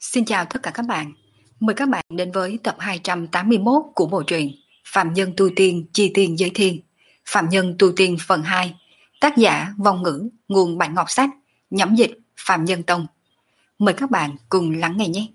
Xin chào tất cả các bạn. Mời các bạn đến với tập 281 của bộ truyện Phạm Nhân Tu Tiên Chi Tiên Giới Thiên. Phạm Nhân Tu Tiên phần 2. Tác giả Vong Ngữ, nguồn Bạch Ngọc Sách, nhẫm dịch Phạm Nhân Tông. Mời các bạn cùng lắng nghe nhé.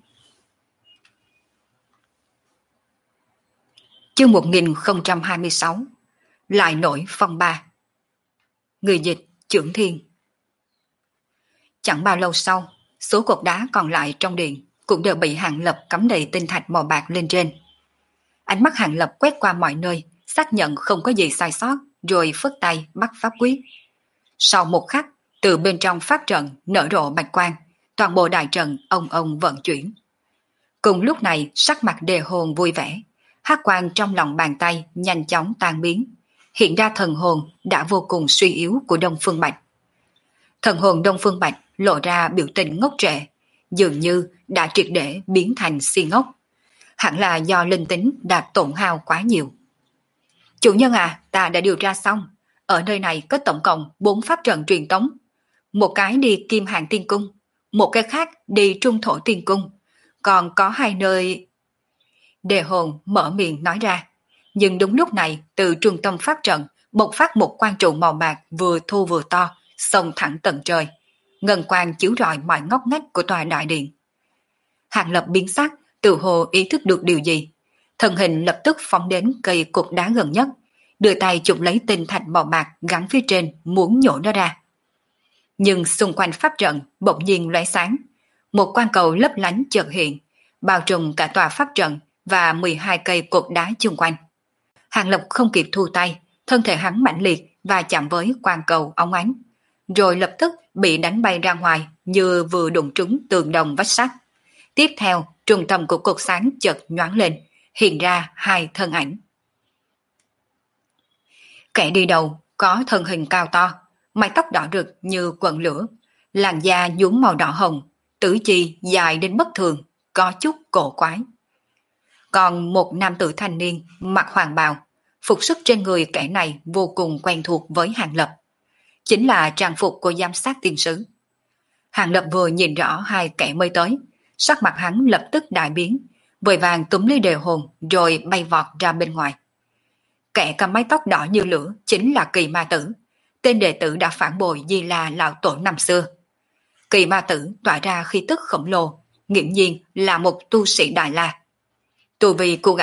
Chương 1026. Lại nổi phong ba. Người dịch Chưởng Thiên. Chẳng bao lâu sau, số cột đá còn lại trong điện cũng đều bị Hàng Lập cắm đầy tinh thạch màu bạc lên trên. Ánh mắt Hàng Lập quét qua mọi nơi, xác nhận không có gì sai sót, rồi phất tay bắt pháp quyết. Sau một khắc, từ bên trong pháp trận nở rộ bạch quang, toàn bộ đại trận ông vận chuyển. Cùng lúc này, sắc mặt Đề Hồn vui vẻ, hắc quang trong lòng bàn tay nhanh chóng tan biến, hiện ra thần hồn đã vô cùng suy yếu của Đông Phương Bạch. Thần hồn Đông Phương Bạch lộ ra biểu tình ngốc trệ, dường như đã triệt để biến thành si ngốc. Hẳn là do linh tính đã tổn hao quá nhiều. Chủ nhân à, ta đã điều tra xong. Ở nơi này có tổng cộng 4 pháp trận truyền tống. Một cái đi Kim Hàng Tiên Cung, một cái khác đi Trung Thổ Tiên Cung, còn có 2 nơi... Đề Hồn mở miệng nói ra. Nhưng đúng lúc này, từ trung tâm pháp trận bộc phát một quang trụ màu bạc vừa thu vừa to, xông thẳng tận trời. Ngân quang chiếu rọi mọi ngóc ngách của tòa đại điện. Hàng Lập biến sắc, tự hồ ý thức được điều gì. Thân hình lập tức phóng đến cây cột đá gần nhất, đưa tay chụp lấy tinh thạch màu bạc gắn phía trên muốn nhổ nó ra. Nhưng xung quanh pháp trận bỗng nhiên lóe sáng, một quang cầu lấp lánh chợt hiện, bao trùm cả tòa pháp trận và 12 cây cột đá chung quanh. Hàng Lập không kịp thu tay, thân thể hắn mãnh liệt và chạm với quang cầu óng ánh, rồi lập tức bị đánh bay ra ngoài như vừa đụng trúng tường đồng vách sắt. Tiếp theo, trung tâm của cột sáng chợt nhoáng lên, hiện ra 2 thân ảnh. Kẻ đi đầu có thân hình cao to, mái tóc đỏ rực như quần lửa, làn da nhuốm màu đỏ hồng, tứ chi dài đến bất thường, có chút cổ quái. Còn một nam tử thanh niên mặc hoàng bào, phục sức trên người kẻ này vô cùng quen thuộc với Hàng Lập. Chính là trang phục của giám sát tiên sứ. Hàng Lập vừa nhìn rõ 2 kẻ mới tới, sắc mặt hắn lập tức đại biến, vội vàng túm lấy Đề Hồn rồi bay vọt ra bên ngoài. Kẻ cầm mái tóc đỏ như lửa chính là Kỳ Ma Tử, tên đệ tử đã phản bội Di La lão tổ năm xưa. Kỳ Ma Tử tỏa ra khí tức khổng lồ, nghiễm nhiên là một tu sĩ Đại La. Tu vi của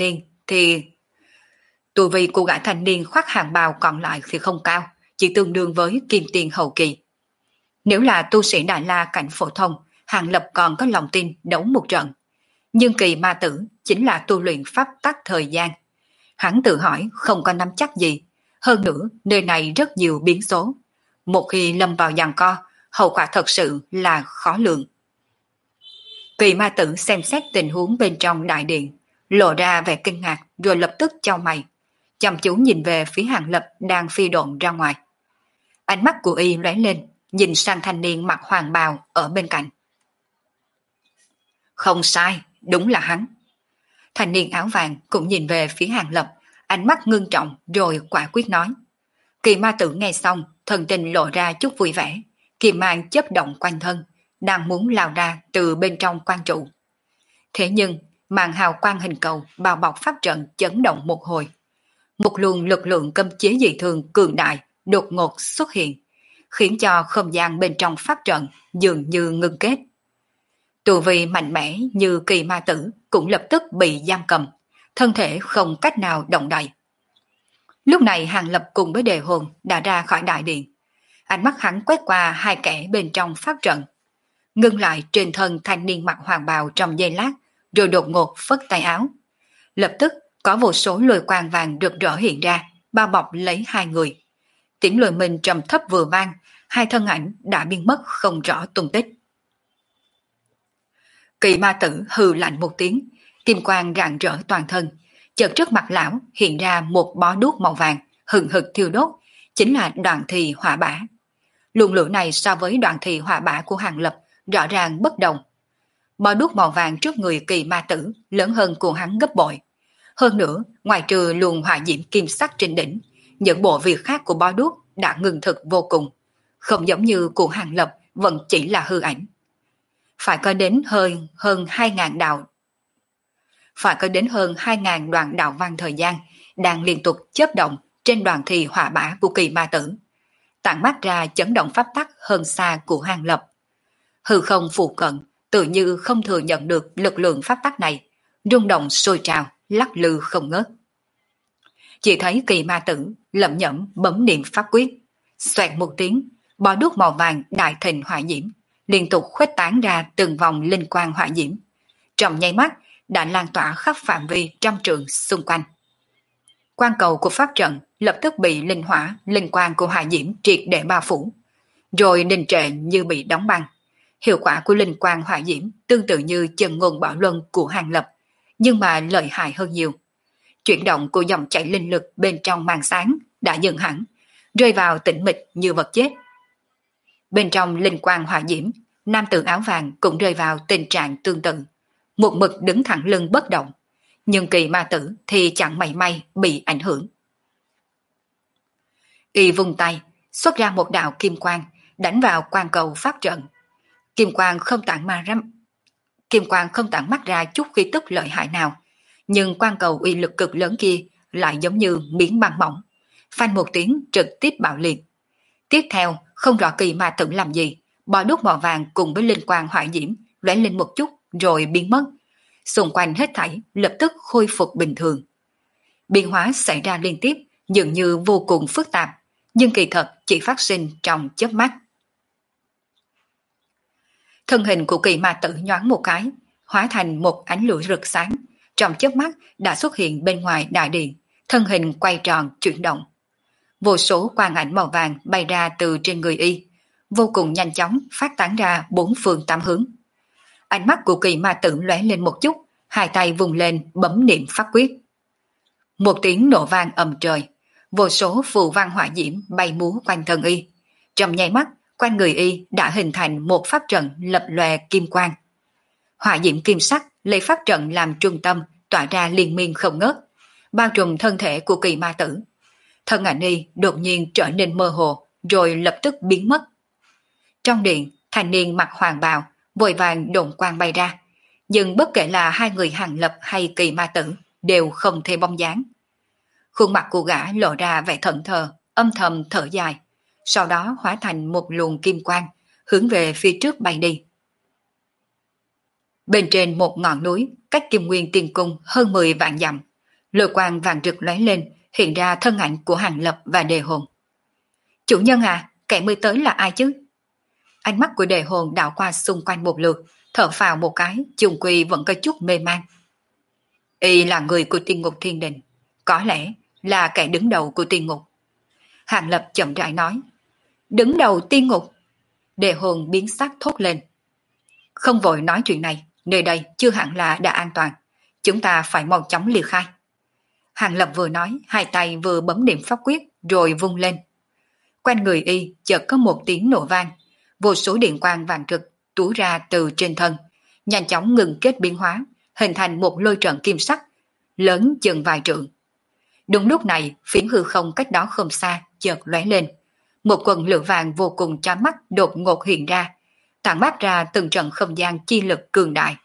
gã thanh niên khoác hàng bào còn lại thì không cao, chỉ tương đương với kim tiền hậu kỳ. Nếu là tu sĩ Đại La cảnh phổ thông, Hàng Lập còn có lòng tin đấu một trận. Nhưng Kỳ Ma Tử chính là tu luyện pháp tắc thời gian. Hắn tự hỏi không có nắm chắc gì. Hơn nữa, nơi này rất nhiều biến số. Một khi lâm vào giằng co, hậu quả thật sự là khó lường. Kỳ Ma Tử xem xét tình huống bên trong đại điện, lộ ra vẻ kinh ngạc rồi lập tức chau mày, chăm chú nhìn về phía Hàng Lập đang phi độn ra ngoài. Ánh mắt của y lóe lên, nhìn sang thanh niên mặc hoàng bào ở bên cạnh. Không sai, đúng là hắn. Thanh niên áo vàng cũng nhìn về phía Hàng Lập, ánh mắt ngưng trọng rồi quả quyết nói. Kỳ Ma Tử nghe xong, thần tình lộ ra chút vui vẻ, kỳ mang chớp động quanh thân, đang muốn lao ra từ bên trong quan trụ. Thế nhưng, màn hào quang hình cầu bao bọc pháp trận chấn động một hồi. Một luồng lực lượng cấm chế dị thường cường đại đột ngột xuất hiện, khiến cho không gian bên trong pháp trận dường như ngưng kết. Tu vi mạnh mẽ như Kỳ Ma Tử cũng lập tức bị giam cầm, thân thể không cách nào động đậy. Lúc này Hàng Lập cùng với Đề Hồn đã ra khỏi đại điện. Ánh mắt hắn quét qua 2 kẻ bên trong pháp trận, ngưng lại trên thân thanh niên mặc hoàng bào trong giây lát, rồi đột ngột phất tay áo. Lập tức có vô số lôi quang vàng rực rỡ hiện ra, bao bọc lấy 2 người. Tiếng lôi mình trầm thấp vừa vang, 2 thân ảnh đã biến mất không rõ tung tích. Kỳ Ma Tử hừ lạnh một tiếng, kim quang rạng rỡ toàn thân, chợt trước mặt lão hiện ra một bó đuốc màu vàng hừng hực thiêu đốt, chính là Đoạn Thì Hỏa Bả. Luồng lửa này so với Đoạn Thì Hỏa Bả của Hàng Lập rõ ràng bất đồng. Bó đuốc màu vàng trước người Kỳ Ma Tử lớn hơn của hắn gấp bội. Hơn nữa, ngoài trừ luồng hỏa diễm kim sắc trên đỉnh, những bộ việc khác của bó đuốc đã ngừng thực vô cùng, không giống như của Hàng Lập vẫn chỉ là hư ảnh. Phải có đến hơn 2.000 đạo, phải có đến hơn 2.000 đoạn đạo văn thời gian đang liên tục chớp động trên đoàn thì hỏa bả của kỳ ma tử, tản mát ra chấn động pháp tắc hơn xa của Hàng Lập. Hư không phụ cận, tự như không thừa nhận được lực lượng pháp tắc này, rung động sôi trào, lắc lư không ngớt. Chỉ thấy kỳ ma tử lẩm nhẩm bấm niệm pháp quyết, xoẹt một tiếng, bó đuốc màu vàng đại thịnh hỏa diễm, liên tục khuếch tán ra từng vòng linh quang hỏa diễm. Trong nháy mắt đã lan tỏa khắp phạm vi trăm trượng xung quanh. Quan cầu của pháp trận lập tức bị linh hỏa, linh quang của hỏa diễm triệt để bao phủ, rồi đình trệ như bị đóng băng. Hiệu quả của linh quang hỏa diễm tương tự như chân ngôn bảo luân của Hàng Lập, nhưng mà lợi hại hơn nhiều. Chuyển động của dòng chảy linh lực bên trong màn sáng đã dừng hẳn, rơi vào tĩnh mịch như vật chết. Bên trong linh quang hỏa diễm, nam tử áo vàng cũng rơi vào tình trạng tương tự, một mực đứng thẳng lưng bất động, nhưng kỳ ma tử thì chẳng mảy may bị ảnh hưởng. Y vung tay, xuất ra một đạo kim quang, đánh vào quan cầu pháp trận. Kim quang không tản mắt ra chút khí tức lợi hại nào, nhưng quan cầu uy lực cực lớn kia lại giống như miếng băng mỏng, phanh một tiếng trực tiếp bạo liệt. Tiếp theo, không rõ kỳ ma tử làm gì, bò đuốc màu vàng cùng với linh quang hỏa diễm lóe lên một chút rồi biến mất. Xung quanh hết thảy lập tức khôi phục bình thường. Biến hóa xảy ra liên tiếp, dường như vô cùng phức tạp, nhưng kỳ thật chỉ phát sinh trong chớp mắt. Thân hình của kỳ ma tử nhoáng một cái, hóa thành một ánh lửa rực sáng, trong chớp mắt đã xuất hiện bên ngoài đại điện, thân hình quay tròn chuyển động. Vô số quang ảnh màu vàng bay ra từ trên người y, vô cùng nhanh chóng phát tán ra bốn phương tám hướng. Ánh mắt của kỳ ma tử lóe lên một chút, hai tay vùng lên bấm niệm pháp quyết. Một tiếng nổ vang ầm trời, vô số phù văn hỏa diễm bay múa quanh thân y. Trong nháy mắt, quanh người y đã hình thành một pháp trận lập lòe kim quang. Hỏa diễm kim sắc lấy pháp trận làm trung tâm, tỏa ra liên miên không ngớt, bao trùm thân thể của kỳ ma tử. Thân ảnh y đột nhiên trở nên mơ hồ, rồi lập tức biến mất. Trong điện, thanh niên mặc hoàng bào, vội vàng độn quang bay ra, nhưng bất kể là hai người Hàng Lập hay kỳ ma tử đều không thấy bóng dáng. Khuôn mặt của gã lộ ra vẻ thẫn thờ, âm thầm thở dài, sau đó hóa thành một luồng kim quang, hướng về phía trước bay đi. Bên trên một ngọn núi, cách Kim Nguyên Tiên Cung hơn 10 vạn dặm, lôi quang vàng rực lóe lên, hiện ra thân ảnh của Hàng Lập và Đề Hồn. Chủ nhân à, kẻ mới tới là ai chứ? Ánh mắt của Đề Hồn đảo qua xung quanh một lượt, thở phào một cái, chung quy vẫn có chút mê man. Y là người của Tiên Ngục Thiên Đình, có lẽ là kẻ đứng đầu của Tiên Ngục. Hàng Lập chậm rãi nói. Đứng đầu Tiên Ngục? Đề Hồn biến sắc thốt lên. Không vội nói chuyện này, nơi đây chưa hẳn là đã an toàn, chúng ta phải mau chóng ly khai. Hàng Lập vừa nói, hai tay vừa bấm niệm pháp quyết rồi vung lên. Quanh người y chợt có một tiếng nổ vang, vô số điện quang vàng rực túa ra từ trên thân, nhanh chóng ngừng kết biến hóa, hình thành một lôi trận kim sắc, lớn chừng vài trượng. Đúng lúc này, phiến hư không cách đó không xa chợt lóe lên, một quần lửa vàng vô cùng chói mắt đột ngột hiện ra, tản mát ra từng trận không gian chi lực cường đại.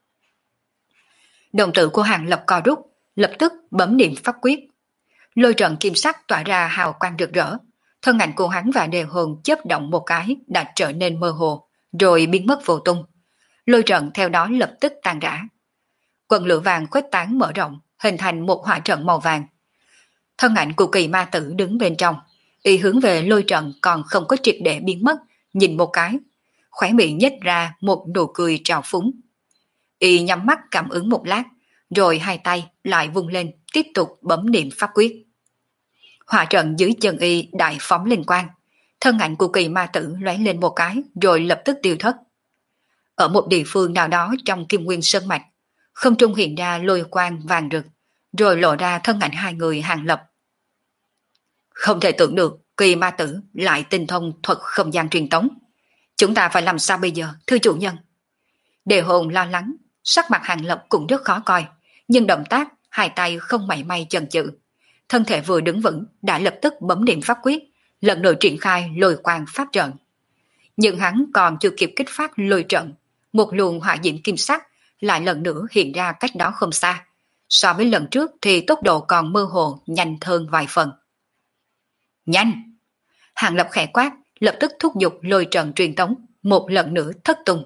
Đồng tử của Hàng Lập co rút, lập tức bấm niệm pháp quyết. Lôi trận kim sắc tỏa ra hào quang rực rỡ, thân ảnh của hắn và Đề Hồn chớp động một cái đã trở nên mơ hồ, rồi biến mất vô tung. Lôi trận theo đó lập tức tan rã. Quần lửa vàng khuếch tán mở rộng, hình thành một hỏa trận màu vàng. Thân ảnh của kỳ ma tử đứng bên trong, y hướng về lôi trận còn không có triệt để biến mất, nhìn một cái, khóe miệng nhếch ra một nụ cười trào phúng. Y nhắm mắt cảm ứng một lát, rồi hai tay lại vung lên, tiếp tục bấm niệm pháp quyết. Hỏa trận dưới chân y đại phóng linh quang, thân ảnh của kỳ ma tử lóe lên một cái rồi lập tức tiêu thất. Ở một địa phương nào đó trong Kim Nguyên Sơn Mạch, không trung hiện ra lôi quang vàng rực, rồi lộ ra thân ảnh hai người Hàng Lập. Không thể tưởng được kỳ ma tử lại tinh thông thuật không gian truyền tống. Chúng ta phải làm sao bây giờ, thưa chủ nhân? Đề Hồn lo lắng, sắc mặt Hàng Lập cũng rất khó coi, nhưng động tác hai tay không mảy may chần chừ. Thân thể vừa đứng vững đã lập tức bấm niệm pháp quyết, lần nữa triển khai lôi quang pháp trận. Nhưng hắn còn chưa kịp kích phát lôi trận, một luồng hỏa diễm kim sắc lại lần nữa hiện ra cách đó không xa. So với lần trước thì tốc độ còn mơ hồ nhanh hơn vài phần. Nhanh! Hàng Lập khẽ quát, lập tức thúc giục lôi trận truyền tống, một lần nữa thất tung.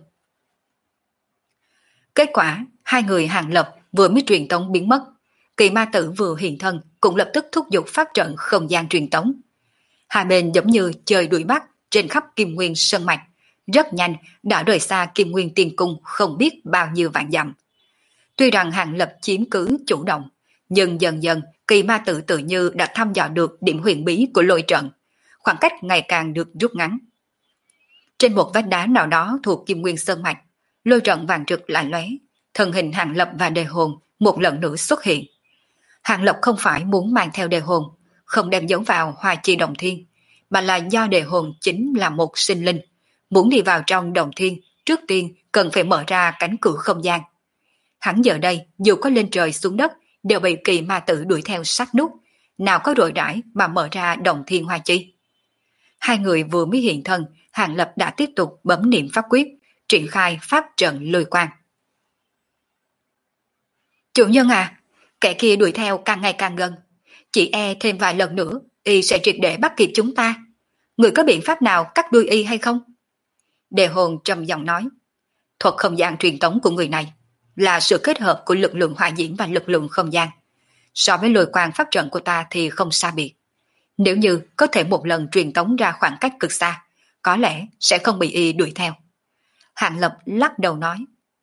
Kết quả, hai người Hàng Lập vừa mới truyền tống biến mất. Kỳ ma tử vừa hiện thân cũng lập tức thúc giục pháp trận không gian truyền tống. Hai bên giống như chơi đuổi bắt trên khắp Kim Nguyên Sơn Mạch. Rất nhanh đã rời xa Kim Nguyên Tiên Cung không biết bao nhiêu vạn dặm. Tuy rằng Hàng Lập chiếm cứ chủ động, nhưng dần dần kỳ ma tử tự như đã thăm dò được điểm huyền bí của lôi trận. Khoảng cách ngày càng được rút ngắn. Trên một vách đá nào đó thuộc Kim Nguyên Sơn Mạch, lôi trận vàng rực lại lóe, thân hình Hàng Lập và đề hồn một lần nữa xuất hiện. Hàng Lập không phải muốn mang theo đề hồn, không đem giấu vào Hoa Chi Đồng Thiên, mà là do đề hồn chính là một sinh linh. Muốn đi vào trong Đồng Thiên, trước tiên cần phải mở ra cánh cửa không gian. Hắn giờ đây dù có lên trời xuống đất đều bị kỳ ma tử đuổi theo sát nút, nào có rỗi rãi mà mở ra Đồng Thiên Hoa Chi. Hai người vừa mới hiện thân, Hàng Lập đã tiếp tục bấm niệm pháp quyết, triển khai pháp trận lôi quang. Chủ nhân à, kẻ kia đuổi theo càng ngày càng gần, chỉ e thêm vài lần nữa y sẽ triệt để bắt kịp chúng ta. Người có biện pháp nào cắt đuôi y hay không? Đề hồn trầm giọng nói. Thuật không gian truyền tống của người này là sự kết hợp của lực lượng hỏa diễm và lực lượng không gian. So với lôi quang pháp trận của ta thì không xa biệt. Nếu như có thể một lần truyền tống ra khoảng cách cực xa, có lẽ sẽ không bị y đuổi theo. Hàng Lập lắc đầu nói.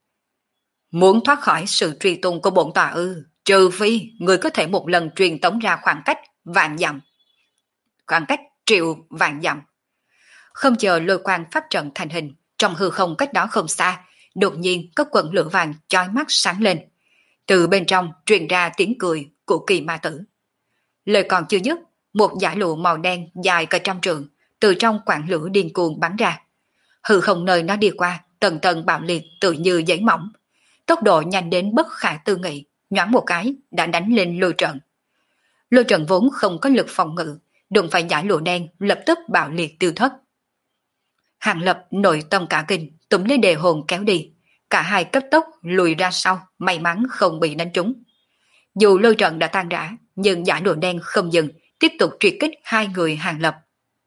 Muốn thoát khỏi sự truy tung của bổn tòa ư, trừ phi người có thể một lần truyền tống ra khoảng cách vạn dặm. Khoảng cách triệu vạn dặm. Không chờ lôi quang pháp trận thành hình, trong hư không cách đó không xa, đột nhiên có quần lửa vàng chói mắt sáng lên. Từ bên trong truyền ra tiếng cười của kỳ ma tử. Lời còn chưa dứt, một dải lụa màu đen dài cả trăm trượng từ trong quảng lửa điên cuồng bắn ra. Hư không nơi nó đi qua, tầng tầng bạo liệt tự như giấy mỏng. Tốc độ nhanh đến bất khả tư nghị, nhoáng một cái đã đánh lên lôi trận. Lôi trận vốn không có lực phòng ngự, đụng phải dải lụa đen lập tức bạo liệt tiêu thất. Hàng Lập nội tâm cả kinh, túm lấy đề hồn kéo đi. Cả hai cấp tốc lùi ra sau, may mắn không bị đánh trúng. Dù lôi trận đã tan rã, nhưng dải lụa đen không dừng, tiếp tục truy kích hai người Hàng Lập.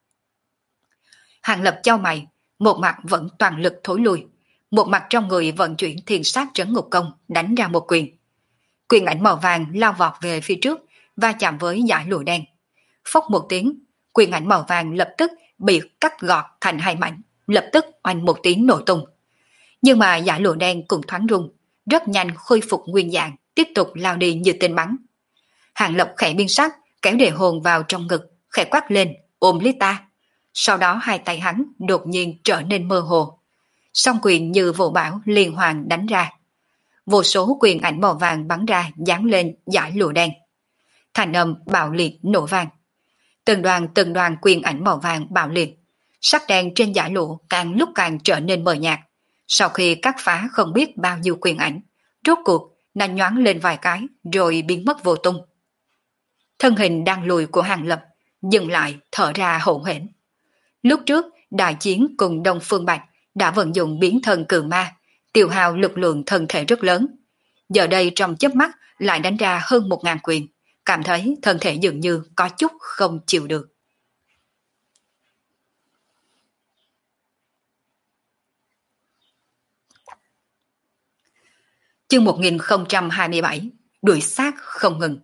Hàng Lập chau mày, một mặt vẫn toàn lực thối lui, một mặt trong người vận chuyển thiên sát trấn ngục công đánh ra một quyền. Quyền ảnh màu vàng lao vọt về phía trước, va chạm với dải lụa đen. Phốc một tiếng, quyền ảnh màu vàng lập tức bị cắt gọt thành hai mảnh, lập tức oanh một tiếng nổ tung. Nhưng mà dải lụa đen cùng thoáng rung, rất nhanh khôi phục nguyên dạng, tiếp tục lao đi như tên bắn. Hàng Lập khẽ biên sắc, kéo đề hồn vào trong ngực, khẽ quát lên, ôm lấy ta. Sau đó hai tay hắn đột nhiên trở nên mơ hồ. Song quyền như vụ bão liên hoàn đánh ra. Vô số quyền ảnh màu vàng bắn ra dán lên dải lụa đen. Thành âm bạo liệt nổ vang. Từng đoàn quyền ảnh màu vàng bạo liệt. Sắc đen trên dải lụa càng lúc càng trở nên mờ nhạt. Sau khi cắt phá không biết bao nhiêu quyền ảnh, rốt cuộc nó nhoáng lên vài cái rồi biến mất vô tung. Thân hình đang lùi của Hàng Lập dừng lại thở ra hổn hển. Lúc trước đại chiến cùng Đông Phương Bạch đã vận dụng biến thân cự ma, tiêu hao lực lượng thân thể rất lớn. Giờ đây trong chớp mắt lại đánh ra hơn 1000 quyền, cảm thấy thân thể dường như có chút không chịu được. Chương 1027, đuổi sát không ngừng.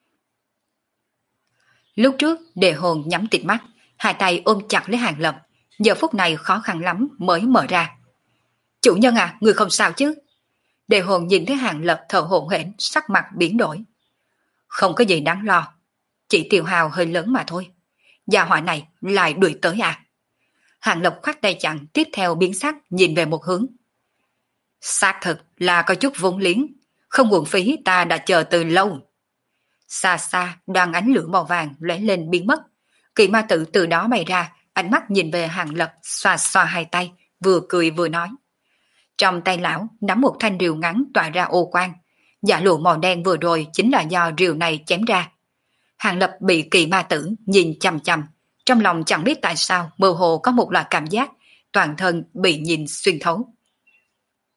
Lúc trước đề hồn nhắm tịt mắt, hai tay ôm chặt lấy Hàng Lập, giờ phút này khó khăn lắm mới mở ra. Chủ nhân à, người không sao chứ? Đề hồn nhìn thấy Hàng Lập thở hổn hển, sắc mặt biến đổi. Không có gì đáng lo, chỉ tiêu hào hơi lớn mà thôi. Gia hỏa này lại đuổi tới à? Hàng Lập khoát tay chặn, tiếp theo biến sắc nhìn về một hướng. Xác thực là có chút vốn liếng, không uổng phí ta đã chờ từ lâu. Xa xa đoàn ánh lửa màu vàng lóe lên biến mất. Kỳ ma tử từ đó bay ra, ánh mắt nhìn về Hàng Lập, xoa xoa hai tay, vừa cười vừa nói. Trong tay lão nắm một thanh rìu ngắn tỏa ra ô quang. Giả lụa màu đen vừa rồi chính là do rìu này chém ra. Hàng Lập bị kỳ ma tử nhìn chằm chằm, trong lòng chẳng biết tại sao mơ hồ có một loại cảm giác toàn thân bị nhìn xuyên thấu.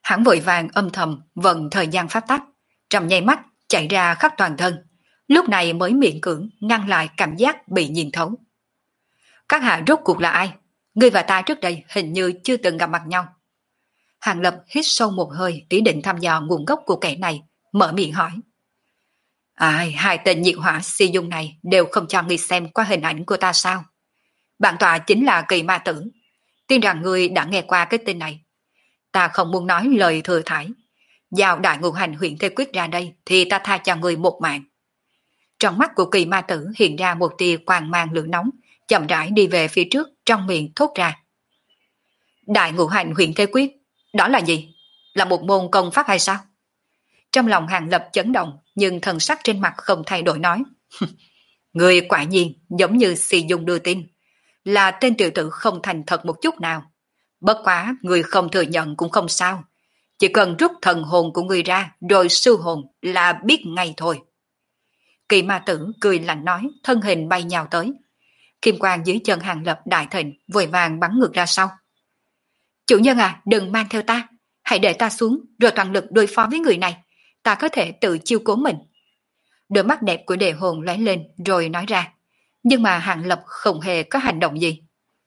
Hắn vội vàng âm thầm vận thời gian pháp tắc, trong nháy mắt chạy ra khắp toàn thân, lúc này mới miễn cưỡng ngăn lại cảm giác bị nhìn thấu. Các hạ rốt cuộc là ai? Ngươi và ta trước đây hình như chưa từng gặp mặt nhau. Hàng Lập hít sâu một hơi, ý định thăm dò nguồn gốc của kẻ này, mở miệng hỏi. Hai tên nhiệt hỏa si dung này đều không cho ngươi xem qua hình ảnh của ta sao? Bản tọa chính là Kỳ Ma Tử. Tin rằng ngươi đã nghe qua cái tên này. Ta không muốn nói lời thừa thải. Giao đại ngũ hành huyện Thế Quyết ra đây thì ta tha cho ngươi một mạng. Trong mắt của Kỳ Ma Tử hiện ra một tia quang mang lửa nóng, chậm rãi đi về phía trước, trong miệng thốt ra. Đại ngũ hành huyện Thế Quyết, đó là gì? Là một môn công pháp hay sao? Trong lòng Hàng Lập chấn động, nhưng thần sắc trên mặt không thay đổi nói. Người quả nhiên giống như Si Dung đưa tin, là tên tiểu tử không thành thật một chút nào. Bất quá người không thừa nhận cũng không sao, chỉ cần rút thần hồn của người ra rồi sư hồn là biết ngay thôi. Kỳ Ma Tử cười lạnh nói, thân hình bay nhào tới. Kim quang dưới chân Hàng Lập đại thịnh, vội vàng bắn ngược ra sau. Chủ nhân à, đừng mang theo ta, hãy để ta xuống rồi toàn lực đối phó với người này, ta có thể tự chiêu cố mình. Đôi mắt đẹp của Đề Hồn lóe lên rồi nói ra, nhưng mà Hàng Lập không hề có hành động gì.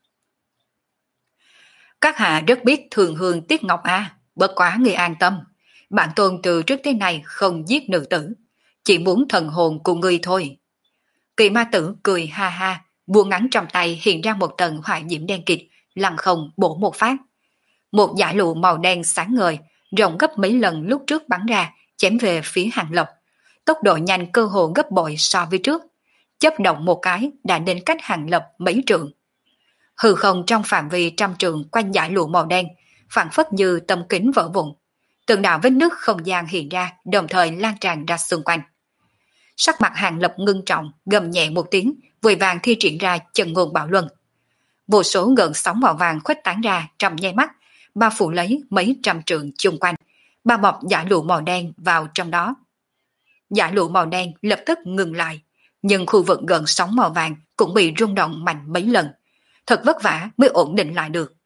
Các hạ rất biết thường hương tiếc ngọc bất quá người an tâm, bản tôn từ trước tới nay không giết nữ tử, chỉ muốn thần hồn của ngươi thôi. Kỳ Ma Tử cười ha ha, buông ngắn trong tay hiện ra một tầng hỏa diễm đen kịt, lăng không bổ một phát. Một dải lụa màu đen sáng ngời, rộng gấp mấy lần lúc trước bắn ra, chém về phía Hàng Lập. Tốc độ nhanh cơ hồ gấp bội so với trước. Chấp động một cái đã đến cách Hàng Lập mấy trượng. Hư không trong phạm vi trăm trượng quanh dải lụa màu đen, phảng phất như tấm kính vỡ vụn. Từng đạo vết nứt không gian hiện ra, đồng thời lan tràn ra xung quanh. Sắc mặt Hàng Lập ngưng trọng, gầm nhẹ một tiếng, vội vàng thi triển ra Chân Ngôn Bảo Luân. Vô số gợn sóng màu vàng khuếch tán ra trong nháy mắt, bao phủ lấy mấy trăm trượng chung quanh, bao bọc dải lụa màu đen vào trong đó. Dải lụa màu đen lập tức ngừng lại, nhưng khu vực gợn sóng màu vàng cũng bị rung động mạnh mấy lần, thật vất vả mới ổn định lại được.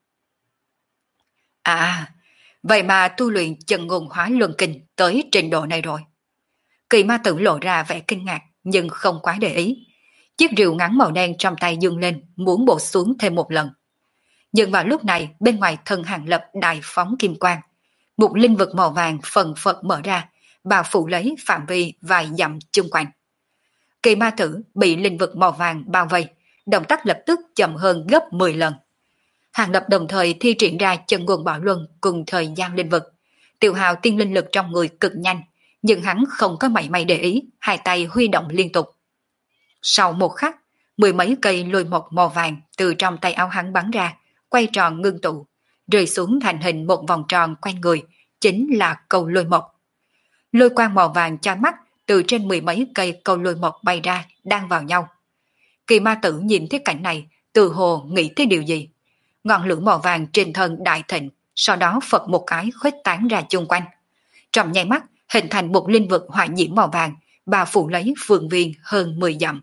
Vậy mà tu luyện Chân Ngôn Hóa Luân Kinh tới trình độ này rồi. Kỳ Ma Tử lộ ra vẻ kinh ngạc nhưng không quá để ý. Chiếc rìu ngắn màu đen trong tay dương lên, muốn bổ xuống thêm một lần. Nhưng vào lúc này, bên ngoài thân Hàng Lập đại phóng kim quang, một linh vực màu vàng phần phật mở ra, bao phủ lấy phạm vi vài dặm chung quanh. Kỳ Ma Tử bị linh vực màu vàng bao vây, động tác lập tức chậm hơn gấp 10 lần. Hàng Lập đồng thời thi triển ra Chân Ngôn Bảo Luân cùng thời gian linh vực, tiêu hao tiên linh lực trong người cực nhanh, nhưng hắn không có mảy may để ý, hai tay huy động liên tục. Sau một khắc, mười mấy cây lôi mộc màu vàng từ trong tay áo hắn bắn ra, quay tròn ngưng tụ, rơi xuống thành hình một vòng tròn quanh người, chính là cầu lôi mộc. Lôi quang màu vàng chói mắt từ trên mười mấy cây cầu lôi mộc bay ra, đang vào nhau. Kỳ Ma Tử nhìn thấy cảnh này, từ hồ nghĩ tới điều gì. Ngọn lửa màu vàng trên thân đại thịnh, sau đó phật một cái khuếch tán ra chung quanh. Trong nháy mắt, hình thành một linh vực hỏa diễm màu vàng, bao phủ lấy phương viên hơn 10 dặm.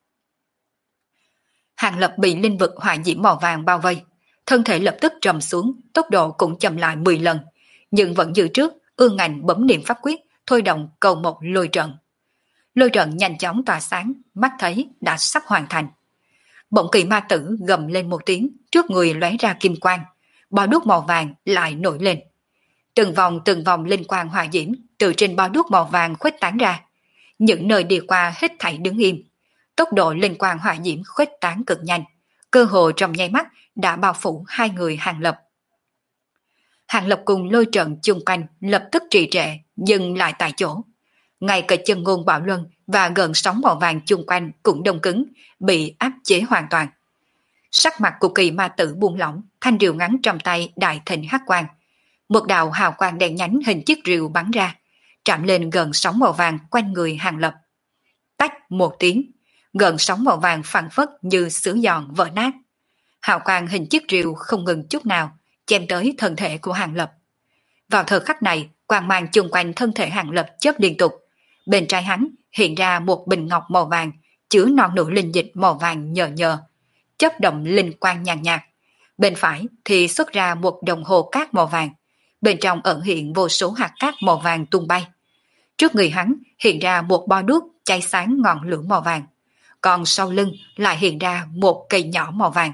Hàng Lập bị linh vực hỏa diễm màu vàng bao vây, thân thể lập tức trầm xuống, tốc độ cũng chậm lại 10 lần, nhưng vẫn như trước, Ương Ảnh bấm niệm pháp quyết, thôi động cầu một lôi trận. Lôi trận nhanh chóng tỏa sáng, mắt thấy đã sắp hoàn thành. Bỗng Kỳ Ma Tử gầm lên một tiếng, trước người lóe ra kim quang, bó đuốc màu vàng lại nổi lên. Từng vòng linh quang hỏa diễm từ trên bó đuốc màu vàng khuếch tán ra, những nơi đi qua hết thảy đứng im. Tốc độ linh quang hỏa diễm khuếch tán cực nhanh, cơ hồ trong nháy mắt đã bao phủ hai người Hàng Lập. Hàng Lập cùng lôi trận chung quanh lập tức trì trệ, dừng lại tại chỗ. Ngay cả Chân Ngôn Bảo Luân và gợn sóng màu vàng chung quanh cũng đông cứng, bị áp chế hoàn toàn. Sắc mặt của Kỳ Ma Tử buông lỏng, thanh rìu ngắn trong tay đại thịnh hắc quang. Một đạo hào quang đen nhánh hình chiếc rìu bắn ra, chạm lên gợn sóng màu vàng quanh người Hàng Lập. Tách một tiếng, gợn sóng màu vàng phảng phất như sứ giòn vỡ nát. Hào quang hình chiếc rìu không ngừng chút nào, chém tới thân thể của Hàng Lập. Vào thời khắc này, quang mang chung quanh thân thể Hàng Lập chớp liên tục. Bên trái hắn hiện ra một bình ngọc màu vàng, chứa non nửa linh dịch màu vàng nhờ nhờ, chớp động linh quang nhàn nhạt. Bên phải thì xuất ra một đồng hồ cát màu vàng, bên trong ẩn hiện vô số hạt cát màu vàng tung bay. Trước người hắn hiện ra một bo đuốc cháy sáng ngọn lửa màu vàng, còn sau lưng lại hiện ra một cây nhỏ màu vàng.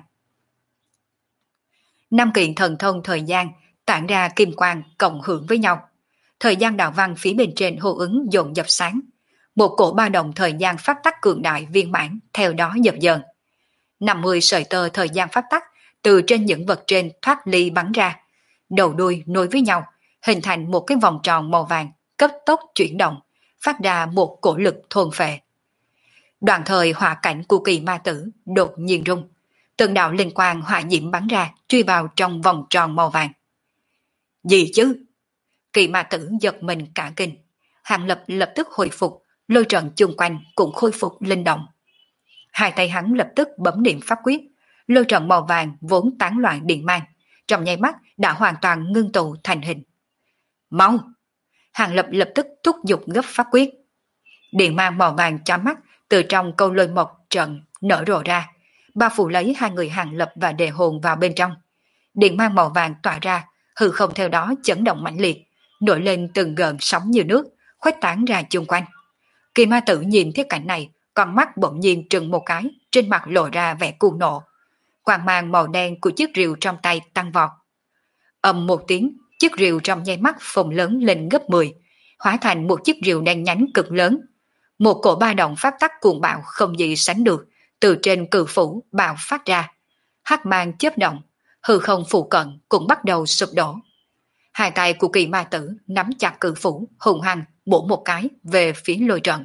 Năm kiện thần thông thời gian tản ra kim quang cộng hưởng với nhau. Thời gian đạo văn phía bên trên hô ứng dồn dập sáng. Một cổ ba động thời gian pháp tắc cường đại viên mãn theo đó dập dờn. 50 sợi tơ thời gian pháp tắc từ trên những vật trên thoát ly bắn ra, đầu đuôi nối với nhau, hình thành một cái vòng tròn màu vàng cấp tốc chuyển động, phát ra một cổ lực thôn phệ. Đoạn thời hỏa cảnh của kỳ ma tử đột nhiên rung, từng đạo linh quang hỏa diễm bắn ra truy vào trong vòng tròn màu vàng. Gì chứ? Kỳ ma tử giật mình cả kinh. Hàng Lập lập tức hồi phục, lôi trận chung quanh cũng khôi phục linh động. Hai tay hắn lập tức bấm niệm pháp quyết, lôi trận màu vàng vốn tán loạn điện mang, trong nháy mắt đã hoàn toàn ngưng tụ thành hình. Mau! Hàng Lập lập tức thúc giục gấp pháp quyết. Điện mang màu vàng chói mắt từ trong câu lôi mộc trận nở rộ ra, bao phủ lấy hai người Hàng Lập và Đề Hồn vào bên trong. Điện mang màu vàng tỏa ra, hư không theo đó chấn động mãnh liệt, nổi lên từng gợn sóng như nước, khuếch tán ra chung quanh. Kỳ ma tử nhìn thấy cảnh này, con mắt bỗng nhiên trừng một cái, trên mặt lộ ra vẻ cuồng nộ. Quang mang màu đen của chiếc rìu trong tay tăng vọt. Ầm một tiếng, chiếc rìu trong nháy mắt phồng lớn lên gấp 10, hóa thành một chiếc rìu đen nhánh cực lớn. Một cổ ba động pháp tắc cuồng bạo không gì sánh được, từ trên cự phủ bạo phát ra. Hắc mang chớp động, hư không phụ cận cũng bắt đầu sụp đổ. Hai tay của kỳ ma tử nắm chặt cự phủ, hùng hăng bổ một cái về phía lôi trận.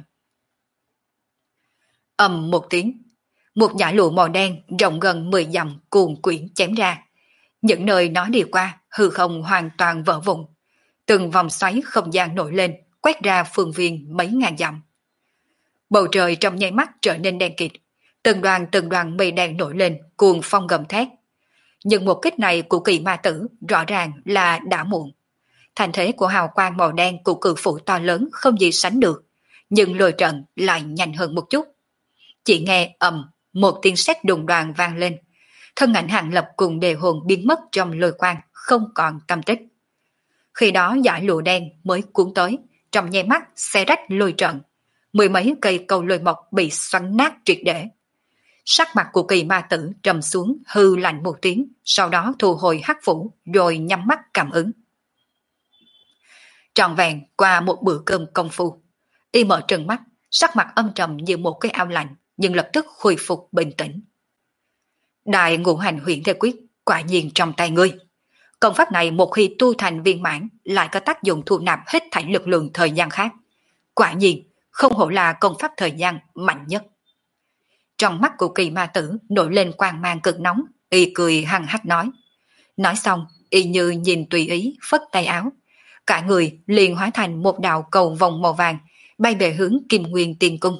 Ầm một tiếng, một dải lụa màu đen rộng gần 10 dặm cuồn quyển chém ra. Những nơi nó đi qua, hư không hoàn toàn vỡ vụn. Từng vòng xoáy không gian nổi lên, quét ra phương viên mấy ngàn dặm. Bầu trời trong nháy mắt trở nên đen kịt, từng đoàn mây đen nổi lên, cuồng phong gầm thét. Nhưng một kích này của kỳ ma tử rõ ràng là đã muộn. Thành thế của hào quang màu đen của cự phủ to lớn không gì sánh được, nhưng lôi trận lại nhanh hơn một chút. Chỉ nghe ầm một tiếng sét đùng đoàng vang lên, thân ảnh Hàng Lập cùng Đề Hồn biến mất trong lôi quang, không còn tâm tích. Khi đó dải lụa đen mới cuốn tới, trong nháy mắt xé rách lôi trận, mười mấy cây cầu lôi mộc bị xoắn nát triệt để. Sắc mặt của kỳ ma tử trầm xuống, hư lạnh một tiếng, sau đó thu hồi hắc phủ rồi nhắm mắt cảm ứng. Trọn vẹn qua một bữa cơm công phu, y mở trừng mắt, sắc mặt âm trầm như một cái ao lạnh, nhưng lập tức khôi phục bình tĩnh. Đại ngũ hành huyền thế quyết quả nhiên trong tay ngươi. Công pháp này một khi tu thành viên mãn lại có tác dụng thu nạp hết thảy lực lượng thời gian khác. Quả nhiên không hổ là công pháp thời gian mạnh nhất. Trong mắt của kỳ ma tử nổi lên quang mang cực nóng, y cười hăng hắc nói. Nói xong, y như nhìn tùy ý phất tay áo. Cả người liền hóa thành một đạo cầu vòng màu vàng, bay về hướng Kim Nguyên Tiên Cung.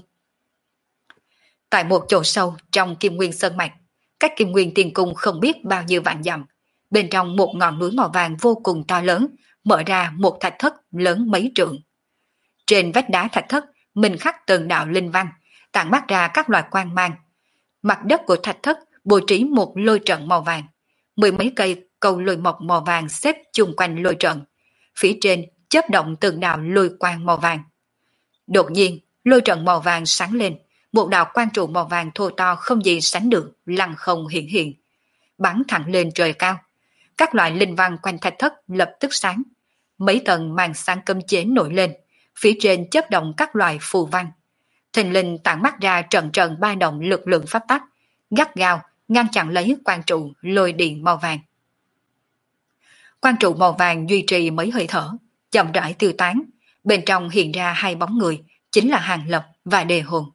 Tại một chỗ sâu trong Kim Nguyên Sơn Mạch, cách Kim Nguyên Tiên Cung không biết bao nhiêu vạn dặm, bên trong một ngọn núi màu vàng vô cùng to lớn, mở ra một thạch thất lớn mấy trượng. Trên vách đá thạch thất, mình khắc từng đạo linh văn, tản mát ra các loại quang mang. Mặt đất của thạch thất bố trí một lôi trận màu vàng, mười mấy cây cầu lôi mộc màu vàng xếp chung quanh lôi trận. Phía trên chớp động từng đạo lôi quang màu vàng. Đột nhiên, lôi trận màu vàng sáng lên, một đạo quang trụ màu vàng thô to không gì sánh được, lăng không hiện hiện, bắn thẳng lên trời cao. Các loại linh văn quanh thạch thất lập tức sáng, mấy tầng màn sáng cấm chế nổi lên, phía trên chớp động các loại phù văn. Thình linh tản mắt ra trận trận ba động lực lượng pháp tắc, gắt gao ngăn chặn lấy quang trụ lôi điện màu vàng. Quang trụ màu vàng duy trì mấy hơi thở, chậm rãi tiêu tán, bên trong hiện ra hai bóng người, chính là Hàng Lập và Đề Hồn.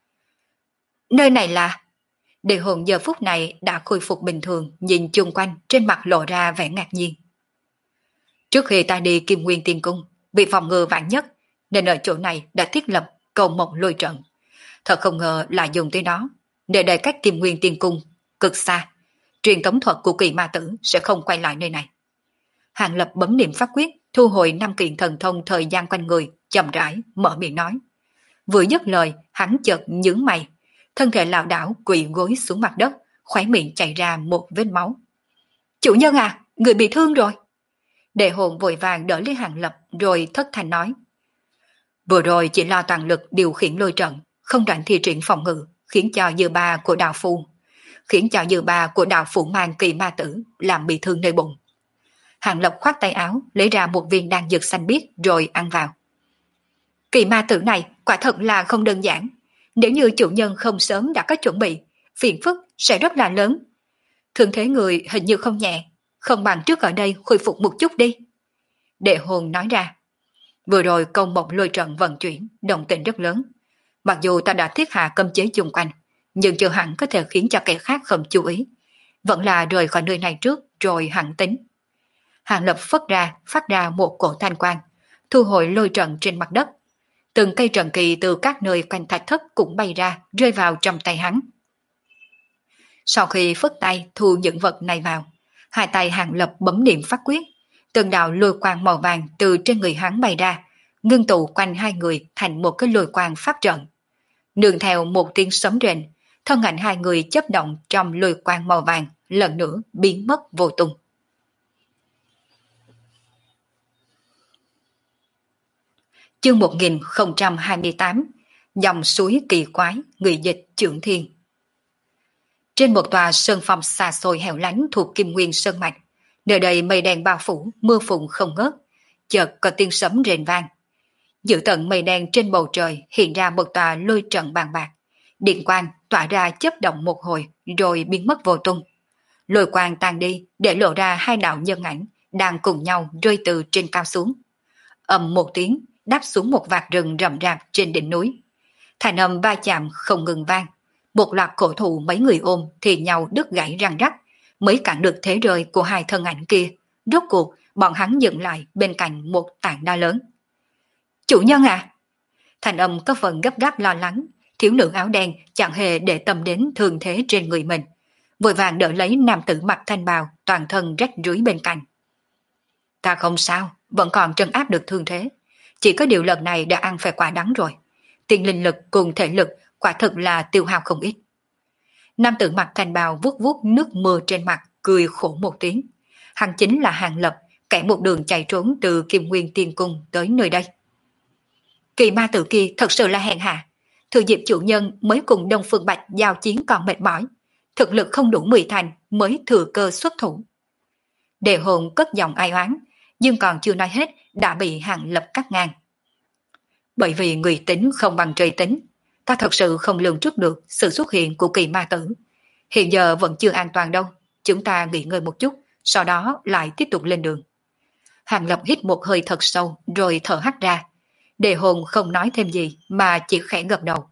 Nơi này là... Đề Hồn giờ phút này đã khôi phục bình thường, nhìn chung quanh, trên mặt lộ ra vẻ ngạc nhiên. Trước khi ta đi Kim Nguyên Tiên Cung, vì phòng ngừa vạn nhất, nên ở chỗ này đã thiết lập cầu mộc lôi trận. Thật không ngờ là dùng tới đó, để đợi cách Kim Nguyên Tiên Cung cực xa, truyền tống thuật của kỳ ma tử sẽ không quay lại nơi này. Hàng Lập bấm niệm pháp quyết, thu hồi 5 kiện thần thông thời gian quanh người, chậm rãi mở miệng nói. Vừa dứt lời, hắn chợt nhướng mày, thân thể lảo đảo quỳ gối xuống mặt đất, khóe miệng chảy ra một vết máu. Chủ nhân à, người bị thương rồi. Đệ hồn vội vàng đỡ lấy Hàng Lập rồi thất thanh nói. Vừa rồi chỉ lo toàn lực điều khiển lôi trận, không rảnh thi triển phòng ngự, khiến cho dư ba của đạo phụ mang kỳ ma tử làm bị thương nơi bụng. Hàng Lập khoát tay áo, lấy ra một viên đan dược xanh biếc rồi ăn vào. Kỳ ma tử này quả thật là không đơn giản. Nếu như chủ nhân không sớm đã có chuẩn bị, phiền phức sẽ rất là lớn. Thương thế người hình như không nhẹ, không bằng trước ở đây khôi phục một chút đi. Đệ hồn nói ra. Vừa rồi câu mộng lôi trận vận chuyển, động tĩnh rất lớn. Mặc dù ta đã thiết hạ cấm chế chung quanh, nhưng chưa hẳn có thể khiến cho kẻ khác không chú ý. Vẫn là rời khỏi nơi này trước rồi hẳn tính. Hàng Lập phát ra một cổ thanh quang, thu hồi lôi trận trên mặt đất. Từng cây trận kỳ từ các nơi quanh thạch thất cũng bay ra, rơi vào trong tay hắn. Sau khi phất tay thu những vật này vào, hai tay Hàng Lập bấm niệm phát quyết, từng đạo lôi quang màu vàng từ trên người hắn bay ra, ngưng tụ quanh hai người thành một cái lôi quang pháp trận. Nương theo một tiếng sấm rền, thân ảnh hai người chớp động trong lôi quang màu vàng, lần nữa biến mất vô tung. Chương 1028, dòng suối kỳ quái, người dịch Trưởng Thiên. Trên một tòa sơn phong xa xôi hẻo lánh thuộc Kim Nguyên Sơn Mạch, nơi đây mây đen bao phủ, mưa phùn không ngớt, chợt có tiếng sấm rền vang. Giữa tận mây đen trên bầu trời hiện ra một tòa lôi trận bàn bạc, điện quang tỏa ra chớp động một hồi rồi biến mất vô tung. Lôi quang tan đi để lộ ra hai đạo nhân ảnh đang cùng nhau rơi từ trên cao xuống. Ầm một tiếng, đáp xuống một vạt rừng rậm rạp trên đỉnh núi. Thanh âm va chạm không ngừng vang, một loạt cổ thụ mấy người ôm thì nhau đứt gãy răng rắc, mới cản được thế rơi của hai thân ảnh kia. Rốt cuộc bọn hắn dừng lại bên cạnh một tảng đá lớn. Chủ nhân à! Thanh âm có phần gấp gáp lo lắng, thiếu nữ áo đen chẳng hề để tâm đến thương thế trên người mình, vội vàng đỡ lấy nam tử mặc thanh bào toàn thân rách rưới bên cạnh. Ta không sao, vẫn còn trấn áp được thương thế, chỉ có điều lần này đã ăn phải quả đắng rồi. Tiền linh lực cùng thể lực quả thực là tiêu hao không ít. Nam tử mặc thanh bào vuốt vuốt nước mưa trên mặt, cười khổ một tiếng. Hắn chính là Hàng Lập, kẻ một đường chạy trốn từ Kim Nguyên Tiên Cung tới nơi đây. Kỳ ma tử kia thật sự là hèn hạ. Thừa dịp chủ nhân mới cùng Đông Phương Bạch giao chiến còn mệt mỏi, thực lực không đủ 10 thành mới thừa cơ xuất thủ. Đệ hồn cất giọng ai oán, nhưng còn chưa nói hết đã bị Hàng Lập cắt ngang. Bởi vì người tính không bằng trời tính, ta thật sự không lường trước được sự xuất hiện của kỳ ma tử. Hiện giờ vẫn chưa an toàn đâu, chúng ta nghỉ ngơi một chút, sau đó lại tiếp tục lên đường. Hàng Lập hít một hơi thật sâu rồi thở hắt ra. Đệ hồn không nói thêm gì mà chỉ khẽ gật đầu.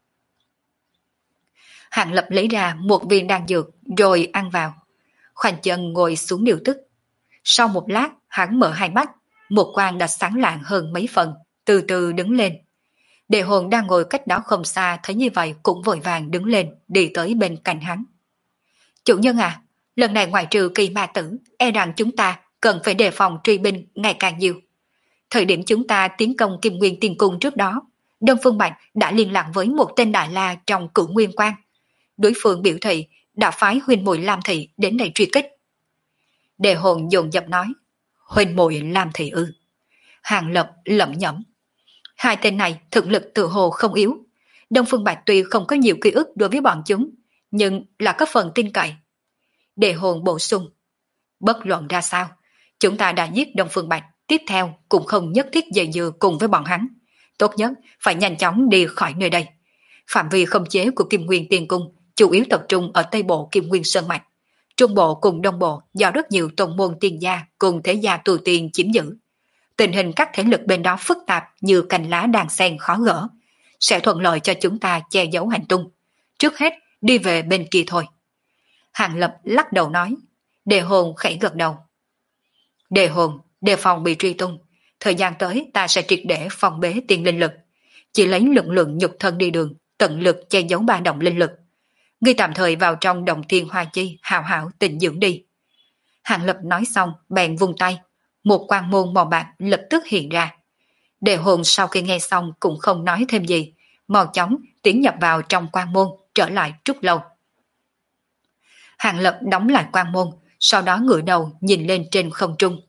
Hàng Lập lấy ra một viên đan dược rồi ăn vào. Khoanh chân ngồi xuống điều tức. Sau một lát hắn mở hai mắt, một quang đã sáng lạng hơn mấy phần, từ từ đứng lên. Đệ hồn đang ngồi cách đó không xa thấy như vậy cũng vội vàng đứng lên đi tới bên cạnh hắn. Chủ nhân à, lần này ngoại trừ kỳ ma tử, e rằng chúng ta cần phải đề phòng truy binh ngày càng nhiều. Thời điểm chúng ta tiến công Kim Nguyên Tiên Cung trước đó, Đông Phương Bạch đã liên lạc với một tên Đại La trong Cửu Nguyên Quan. Đối phương biểu thị đã phái huynh muội Lam Thị đến đây truy kích. Đệ hồn dồn dập nói, huynh muội Lam Thị ư? Hàng Lập lẩm nhẩm. Hai tên này thực lực tự hồ không yếu. Đông Phương Bạch tuy không có nhiều ký ức đối với bọn chúng, nhưng là có phần tin cậy. Đệ hồn bổ sung, bất luận ra sao, chúng ta đã giết Đông Phương Bạch, tiếp theo cũng không nhất thiết dây dưa cùng với bọn hắn. Tốt nhất phải nhanh chóng đi khỏi nơi đây. Phạm vi khống chế của Kim Nguyên Tiên Cung chủ yếu tập trung ở Tây Bộ Kim Nguyên Sơn Mạch. Trung Bộ cùng Đông Bộ do rất nhiều tôn môn tiên gia cùng thế gia tu tiên chiếm giữ. Tình hình các thế lực bên đó phức tạp như cành lá đàn sen khó gỡ, sẽ thuận lợi cho chúng ta che giấu hành tung. Trước hết đi về bên kia thôi. Hàng Lập lắc đầu nói. Đề hồn khẽ gật đầu. Đề hồn, đề phòng bị truy tung. Thời gian tới ta sẽ triệt để phòng bế tiền linh lực. Chỉ lấy lượng lượng nhục thân đi đường, tận lực che giấu ba động linh lực. Ngươi tạm thời vào trong đồng thiên hoa chi hào hảo tịnh dưỡng đi. Hàng Lập nói xong bèn vung tay, một quang môn màu bạc lập tức hiện ra. Đề hồn sau khi nghe xong cũng không nói thêm gì, mau chóng tiến nhập vào trong quang môn, trở lại Trúc Lâu. Hàng Lập đóng lại quang môn, sau đó ngửa đầu nhìn lên trên không trung.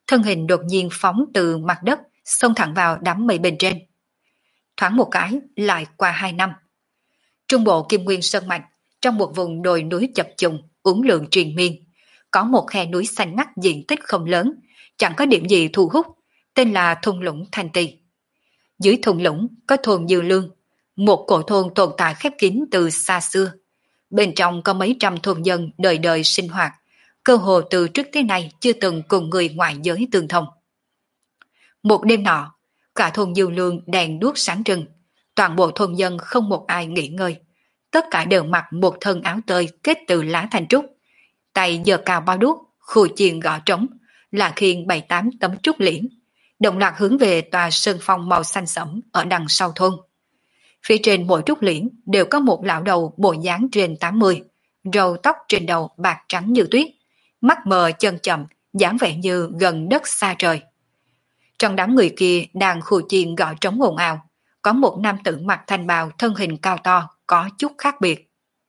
thân hình đột nhiên phóng từ mặt đất, xông thẳng vào đám mây bên trên. Thoáng một cái, lại qua 2 năm. Trung bộ Kim Nguyên Sơn Mạch, trong một vùng đồi núi chập trùng, uốn lượn triền miên, có một khe núi xanh ngắt diện tích không lớn, chẳng có điểm gì thu hút, tên là thung lũng Thanh Tỳ. Dưới thung lũng có thôn Dư Lương, một cổ thôn tồn tại khép kín từ xa xưa. Bên trong có mấy trăm thôn dân đời đời sinh hoạt, cơ hồ từ trước tới nay chưa từng cùng người ngoại giới tương thông. Một đêm nọ, cả thôn Dư Lương đèn đuốc sáng trưng, toàn bộ thôn dân không một ai nghỉ ngơi. Tất cả đều mặc một thân áo tơi kết từ lá thanh trúc, tay giơ cao bao đuốc, khua chiên gõ trống, là khiêng 7-8 tấm trúc liễn, đồng loạt hướng về tòa sơn phong màu xanh sẫm ở đằng sau thôn. Phía trên mỗi trúc liễn đều có một lão đầu bộ dáng trên 80, râu tóc trên đầu bạc trắng như tuyết, mắt mờ chân chậm, dáng vẻ như gần đất xa trời. Trong đám người kia đang khua chiên gõ trống ồn ào, có một nam tử mặc thanh bào thân hình cao to, có chút khác biệt.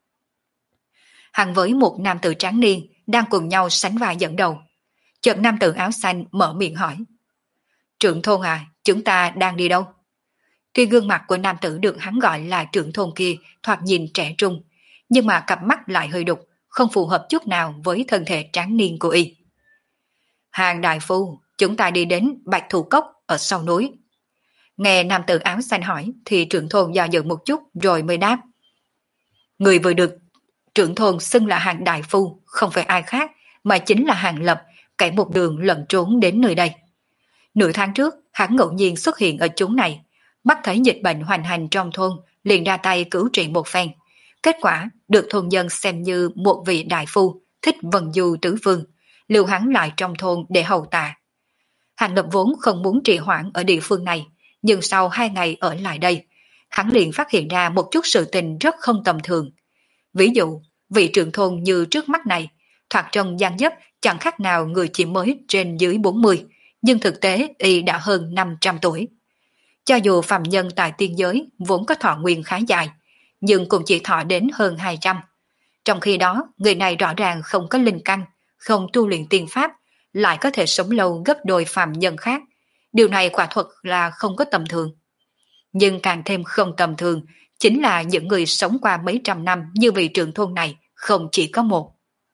Hắn với một nam tử tráng niên đang cùng nhau sánh vai dẫn đầu. Chợt nam tử áo xanh mở miệng hỏi: "Trưởng thôn à, chúng ta đang đi đâu?" Tuy gương mặt của nam tử được hắn gọi là trưởng thôn kia thoạt nhìn trẻ trung, nhưng mà cặp mắt lại hơi đục, không phù hợp chút nào với thân thể tráng niên của y. "Hàng đại phu, chúng ta đi đến Bạch Thủ Cốc ở sau núi." Nghe nam tử áo xanh hỏi thì trưởng thôn do dự một chút rồi mới đáp: "Người vừa được trưởng thôn xưng là Hàng đại phu không phải ai khác mà chính là Hàng Lập, kẻ một đường lẩn trốn đến nơi đây. Nửa tháng trước, hắn ngẫu nhiên xuất hiện ở chốn này, bắt thấy dịch bệnh hoành hành trong thôn, liền ra tay cứu trị một phen. Kết quả được thôn dân xem như một vị đại phu thích vần du tứ phương, lưu hắn lại trong thôn để hầu tạ. Hàng Lập vốn không muốn trì hoãn ở địa phương này, nhưng sau 2 ngày ở lại đây, hắn liền phát hiện ra một chút sự tình rất không tầm thường. Ví dụ, vị trưởng thôn như trước mắt này, thoạt trông dang dấp chẳng khác nào người chỉ mới trên dưới 40, nhưng thực tế y đã hơn 500 tuổi. Cho dù phàm nhân tại tiên giới vốn có thọ nguyên khá dài, nhưng cũng chỉ thọ đến hơn 200. Trong khi đó, người này rõ ràng không có linh căn, không tu luyện tiên pháp, lại có thể sống lâu gấp đôi phàm nhân khác. Điều này quả thật là không có tầm thường. Nhưng càng thêm không tầm thường, chính là những người sống qua mấy trăm năm như vị trưởng thôn này không chỉ có một.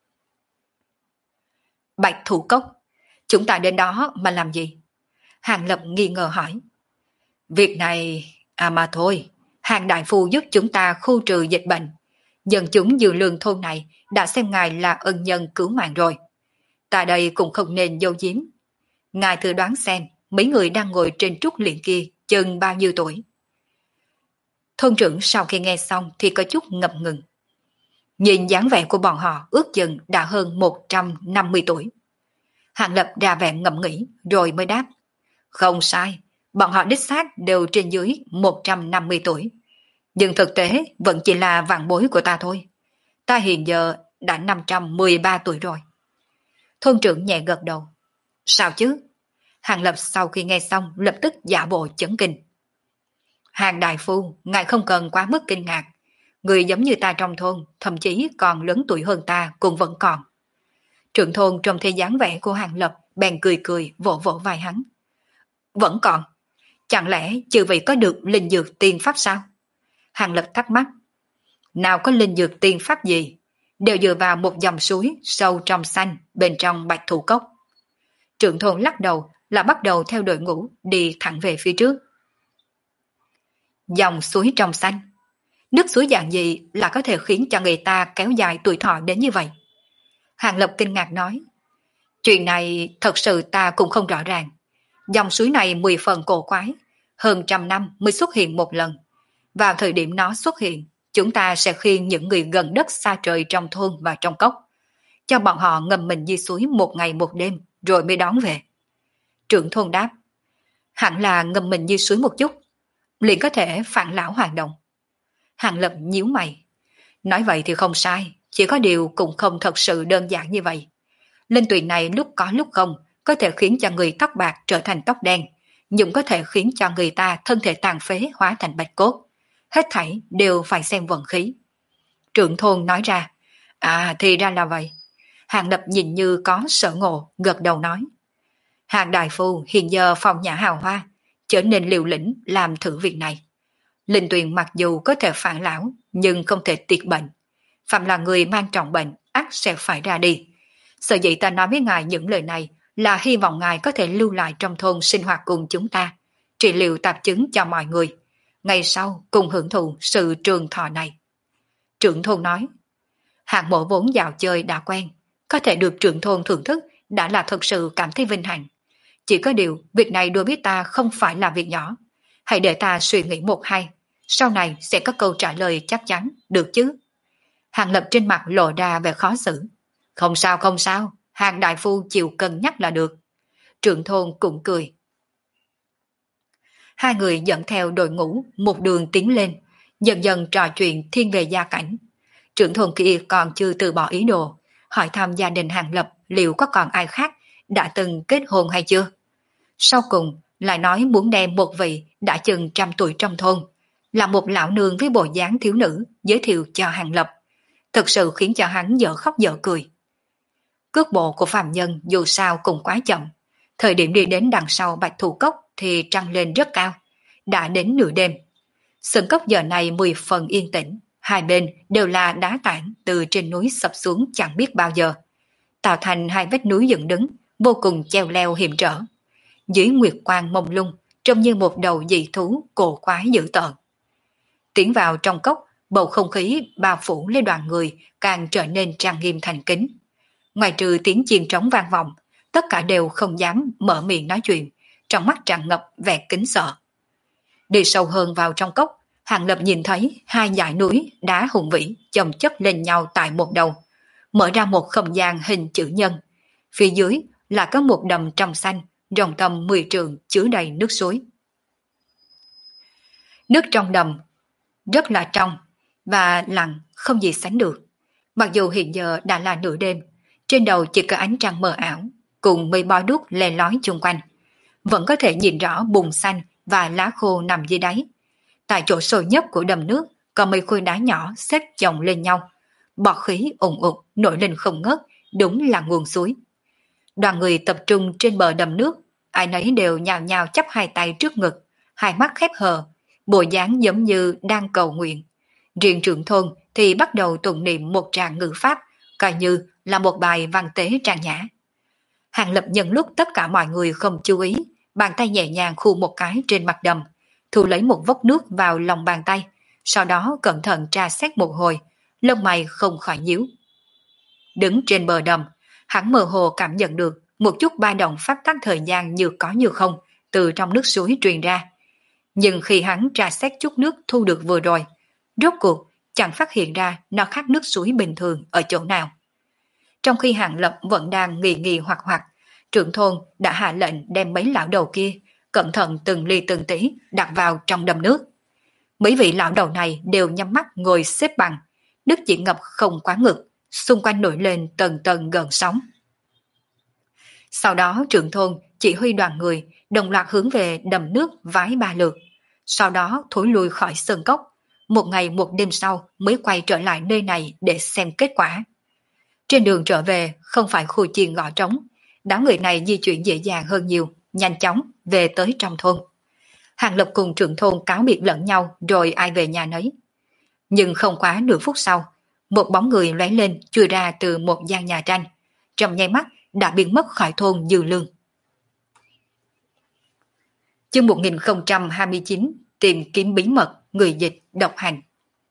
Bạch Thủ Cốc, chúng ta đến đó mà làm gì? Hàng Lập nghi ngờ hỏi. Việc này, mà thôi, Hàng đại phu giúp chúng ta khu trừ dịch bệnh. Dân chúng Dư Lương thôn này đã xem ngài là ân nhân cứu mạng rồi. Tại đây cũng không nên giấu giếm. Ngài thử đoán xem, mấy người đang ngồi trên trúc liễn kia chừng bao nhiêu tuổi? Thôn trưởng sau khi nghe xong thì có chút ngập ngừng. Nhìn dáng vẻ của bọn họ ước chừng đã hơn 150 tuổi. Hàng Lập ra vẻ ngẫm nghĩ rồi mới đáp. Không sai, bọn họ đích xác đều trên dưới 150 tuổi. Nhưng thực tế vẫn chỉ là vạn bối của ta thôi. Ta hiện giờ đã 513 tuổi rồi. Thôn trưởng nhẹ gật đầu. Sao chứ? Hàng Lập sau khi nghe xong lập tức giả bộ chấn kinh. Hàng đại phu, ngài không cần quá mức kinh ngạc. Người giống như ta trong thôn, thậm chí còn lớn tuổi hơn ta cũng vẫn còn. Trưởng thôn trong thế dáng vẻ của Hàng Lập bèn cười cười vỗ vỗ vai hắn. Vẫn còn? Chẳng lẽ chư vị có được linh dược tiên pháp sao? Hàng Lập thắc mắc. Nào có linh dược tiên pháp gì? Đều dựa vào một dòng suối sâu trong xanh bên trong Bạch Thủ Cốc. Trưởng thôn lắc đầu là bắt đầu theo đội ngũ đi thẳng về phía trước. Dòng suối trong xanh. Nước suối dạng gì là có thể khiến cho người ta kéo dài tuổi thọ đến như vậy? Hàng Lập kinh ngạc nói. Chuyện này thật sự ta cũng không rõ ràng. Dòng suối này 10 phần cổ quái, hơn 100 năm mới xuất hiện một lần. Vào thời điểm nó xuất hiện, chúng ta sẽ khiêng những người gần đất xa trời trong thôn và trong cốc, cho bọn họ ngâm mình dưới suối 1 ngày 1 đêm rồi mới đón về. Trưởng thôn đáp. Hẳn là ngâm mình dưới suối một chút, liền có thể phản lão hoàn đồng. Hàng Lập nhíu mày. Nói vậy thì không sai, chỉ có điều cũng không thật sự đơn giản như vậy. Linh tuyền này lúc có lúc không, có thể khiến cho người tóc bạc trở thành tóc đen, nhưng có thể khiến cho người ta thân thể tàn phế hóa thành bạch cốt. Hết thảy đều phải xem vận khí. Trưởng thôn nói ra. À thì ra là vậy. Hàng Lập nhìn như có sở ngộ, gật đầu nói. Hàng đại phu hiện giờ phong nhã hào hoa, trở nên liều lĩnh làm thử việc này. Linh tuyền mặc dù có thể phản lão, nhưng không thể tiệt bệnh. Phạm là người mang trọng bệnh, ắt sẽ phải ra đi. Sở dĩ ta nói với ngài những lời này là hy vọng ngài có thể lưu lại trong thôn sinh hoạt cùng chúng ta, trị liệu tạp chứng cho mọi người. Ngày sau cùng hưởng thụ sự trường thọ này. Trưởng thôn nói, hạng mộ vốn dạo chơi đã quen, có thể được trưởng thôn thưởng thức đã là thật sự cảm thấy vinh hạnh. Chỉ có điều, việc này đối với ta không phải là việc nhỏ. Hãy để ta suy nghĩ một hai, sau này sẽ có câu trả lời chắc chắn, được chứ? Hàng Lập trên mặt lộ ra vẻ khó xử. Không sao không sao, Hàng đại phu chịu cân nhắc là được. Trưởng thôn cũng cười. Hai người dẫn theo đội ngũ một đường tiến lên, dần dần trò chuyện thiên về gia cảnh. Trưởng thôn kia còn chưa từ bỏ ý đồ, hỏi thăm gia đình Hàng Lập liệu có còn ai khác đã từng kết hôn hay chưa. Sau cùng lại nói muốn đem một vị đã chừng 100 tuổi trong thôn, là một lão nương với bộ dáng thiếu nữ giới thiệu cho Hàng Lập. Thực sự khiến cho hắn dở khóc dở cười. Cước bộ của phàm nhân dù sao cũng quá chậm. Thời điểm đi đến đằng sau Bạch Thủ Cốc thì trăng lên rất cao. Đã đến nửa đêm. Sân cốc giờ này 10 phần yên tĩnh. Hai bên đều là đá tảng từ trên núi sập xuống chẳng biết bao giờ. Tạo thành hai vách núi dựng đứng, vô cùng treo leo hiểm trở. Dưới nguyệt quang mông lung, trông như một đầu dị thú cổ quái dữ tợn. Tiến vào trong cốc, bầu không khí bao phủ lên đoàn người càng trở nên trang nghiêm thành kính. Ngoài trừ tiếng chiên trống vang vọng, tất cả đều không dám mở miệng nói chuyện, trong mắt tràn ngập vẻ kính sợ. Đi sâu hơn vào trong cốc, Hàng Lập nhìn thấy hai dãy núi đá hùng vĩ chồng chất lên nhau tại một đầu, mở ra một không gian hình chữ nhân. Phía dưới là có một đầm trong xanh, rộng tầm 10 trượng chứa đầy nước suối. Nước trong đầm rất là trong và lặng không gì sánh được. Mặc dù hiện giờ đã là nửa đêm, trên đầu chỉ có ánh trăng mờ ảo, cùng mây bói đuốc le lói chung quanh. Vẫn có thể nhìn rõ bùn xanh và lá khô nằm dưới đáy. Tại chỗ sâu nhất của đầm nước có mấy khối đá nhỏ xếp chồng lên nhau. Bọt khí ùn ùn nổi lên không ngớt, đúng là nguồn suối. Đoàn người tập trung trên bờ đầm nước, ai nấy đều nhào nhào chắp hai tay trước ngực, hai mắt khép hờ, bộ dáng giống như đang cầu nguyện. Riêng trưởng thôn thì bắt đầu tụng niệm một tràng ngữ pháp, coi như là một bài văn tế trang nhã. Hàng Lập nhân lúc tất cả mọi người không chú ý, bàn tay nhẹ nhàng khu một cái trên mặt đầm, thu lấy một vốc nước vào lòng bàn tay, sau đó cẩn thận tra xét một hồi, lông mày không khỏi nhíu. Đứng trên bờ đầm, hắn mơ hồ cảm nhận được một chút ba động pháp tắc thời gian như có như không từ trong nước suối truyền ra. Nhưng khi hắn tra xét chút nước thu được vừa rồi, rốt cuộc chẳng phát hiện ra nó khác nước suối bình thường ở chỗ nào. Trong khi Hàng Lập vẫn đang nghi hoặc, trưởng thôn đã hạ lệnh đem mấy lão đầu kia cẩn thận từng ly từng tí đặt vào trong đầm nước. Mấy vị lão đầu này đều nhắm mắt ngồi xếp bằng, nước chỉ ngập không quá ngực, xung quanh nổi lên tầng tầng gợn sóng. Sau đó trưởng thôn chỉ huy đoàn người đồng loạt hướng về đầm nước vái 3 lượt, sau đó thối lui khỏi sơn cốc. Một ngày một đêm sau mới quay trở lại nơi này để xem kết quả. Trên đường trở về không phải khu chiên gõ trống, đám người này di chuyển dễ dàng hơn nhiều, nhanh chóng về tới trong thôn. Hàng Lập cùng trưởng thôn cáo biệt lẫn nhau rồi ai về nhà nấy. Nhưng không quá nửa phút sau, một bóng người lóe lên chui ra từ một gian nhà tranh, trong nháy mắt đã biến mất khỏi thôn Dư Lương. Chương 1029 tìm kiếm bí mật, người dịch độc hành.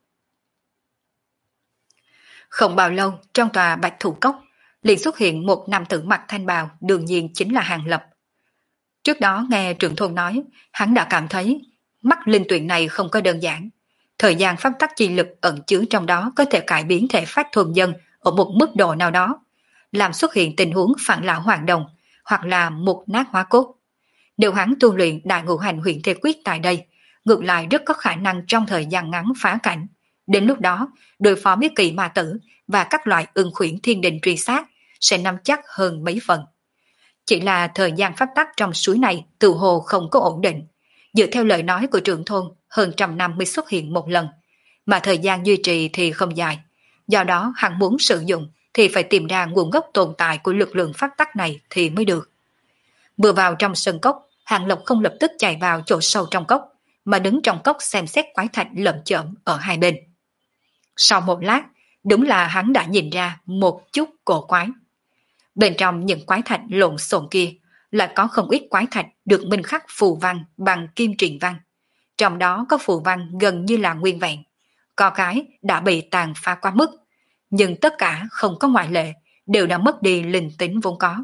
Không bao lâu trong tòa Bạch Thủ Cốc liền xuất hiện một nam tử mặc thanh bào, đương nhiên chính là Hàng Lập. Trước đó nghe trưởng thôn nói, hắn đã cảm thấy mắt linh tuyển này không có đơn giản. Thời gian pháp tắc chi lực ẩn chứa trong đó có thể cải biến thể phách thuần dân ở một mức độ nào đó, làm xuất hiện tình huống phản lão hoàn đồng hoặc là mục nát hóa cốt. Nếu hắn tu luyện đại ngũ hành huyền thế quyết tại đây, ngược lại rất có khả năng trong thời gian ngắn phá cảnh. Đến lúc đó, đối phó với kỳ ma tử và các loại ưng khuyển thiên đình truy sát sẽ nắm chắc hơn mấy phần. Chỉ là thời gian pháp tắc trong suối này tự hồ không có ổn định. Dựa theo lời nói của trưởng thôn, hơn 100 năm mới xuất hiện một lần, mà thời gian duy trì thì không dài. Do đó hắn muốn sử dụng thì phải tìm ra nguồn gốc tồn tại của lực lượng pháp tắc này thì mới được. Vừa vào trong sân cốc, Hàng Lập không lập tức chạy vào chỗ sâu trong cốc, mà đứng trong cốc xem xét quái thạch lởm chởm ở hai bên. Sau một lát, đúng là hắn đã nhìn ra một chút cổ quái. Bên trong những quái thạch lộn xộn kia, lại có không ít quái thạch được minh khắc phù văn bằng kim truyền văn. Trong đó có phù văn gần như là nguyên vẹn, có cái đã bị tàn phá quá mức, nhưng tất cả không có ngoại lệ, đều đã mất đi linh tính vốn có.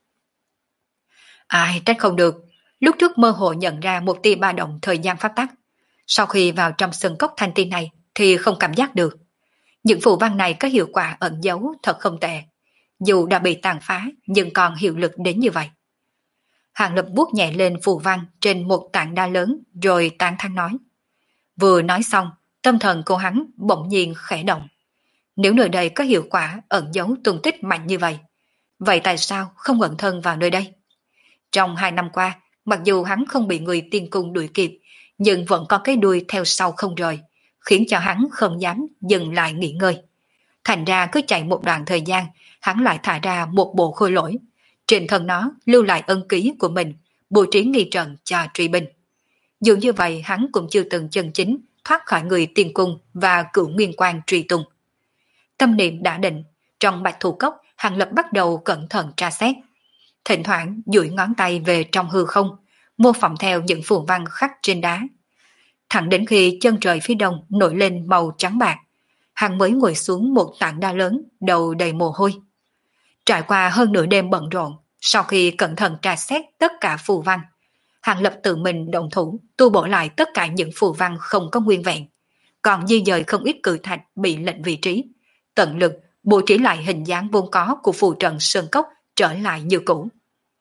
Ai trách không được, lúc trước mơ hồ nhận ra một tia ba động thời gian pháp tắc. Sau khi vào trong sân cốc thanh tiên này thì không cảm giác được. Những phù văn này có hiệu quả ẩn giấu thật không tệ. Dù đã bị tàn phá nhưng còn hiệu lực đến như vậy. Hàng Lập vuốt nhẹ lên phù văn trên một tảng đá lớn rồi tán thán nói. Vừa nói xong, tâm thần của hắn bỗng nhiên khẽ động. Nếu nơi đây có hiệu quả ẩn giấu tung tích mạnh như vậy, vậy tại sao không ẩn thân vào nơi đây? Trong 2 năm qua, mặc dù hắn không bị người tiên cung đuổi kịp, nhưng vẫn có cái đuôi theo sau không rời, khiến cho hắn không dám dừng lại nghỉ ngơi. Thành ra cứ chạy một đoạn thời gian, hắn lại thả ra một bộ khôi lỗi. Trên thân nó lưu lại ân ký của mình, bố trí nghi trận cho truy binh. Dù như vậy hắn cũng chưa từng chân chính thoát khỏi người tiên cung và cửu nguyên quan truy tung. Tâm niệm đã định, trong bạch thủ cốc Hàng Lập bắt đầu cẩn thận tra xét. Thỉnh thoảng duỗi ngón tay về trong hư không, mô phỏng theo những phù văn khắc trên đá. Thẳng đến khi chân trời phía đông nổi lên màu trắng bạc, hắn mới ngồi xuống một tảng đá lớn, đầu đầy mồ hôi. Trải qua hơn nửa đêm bận rộn, sau khi cẩn thận tra xét tất cả phù văn, Hàng Lập tự mình động thủ tu bổ lại tất cả những phù văn không có nguyên vẹn, còn di dời không ít cự thạch bị lệch vị trí, tận lực bố trí lại hình dáng vốn có của phù trận sơn cốc trở lại như cũ.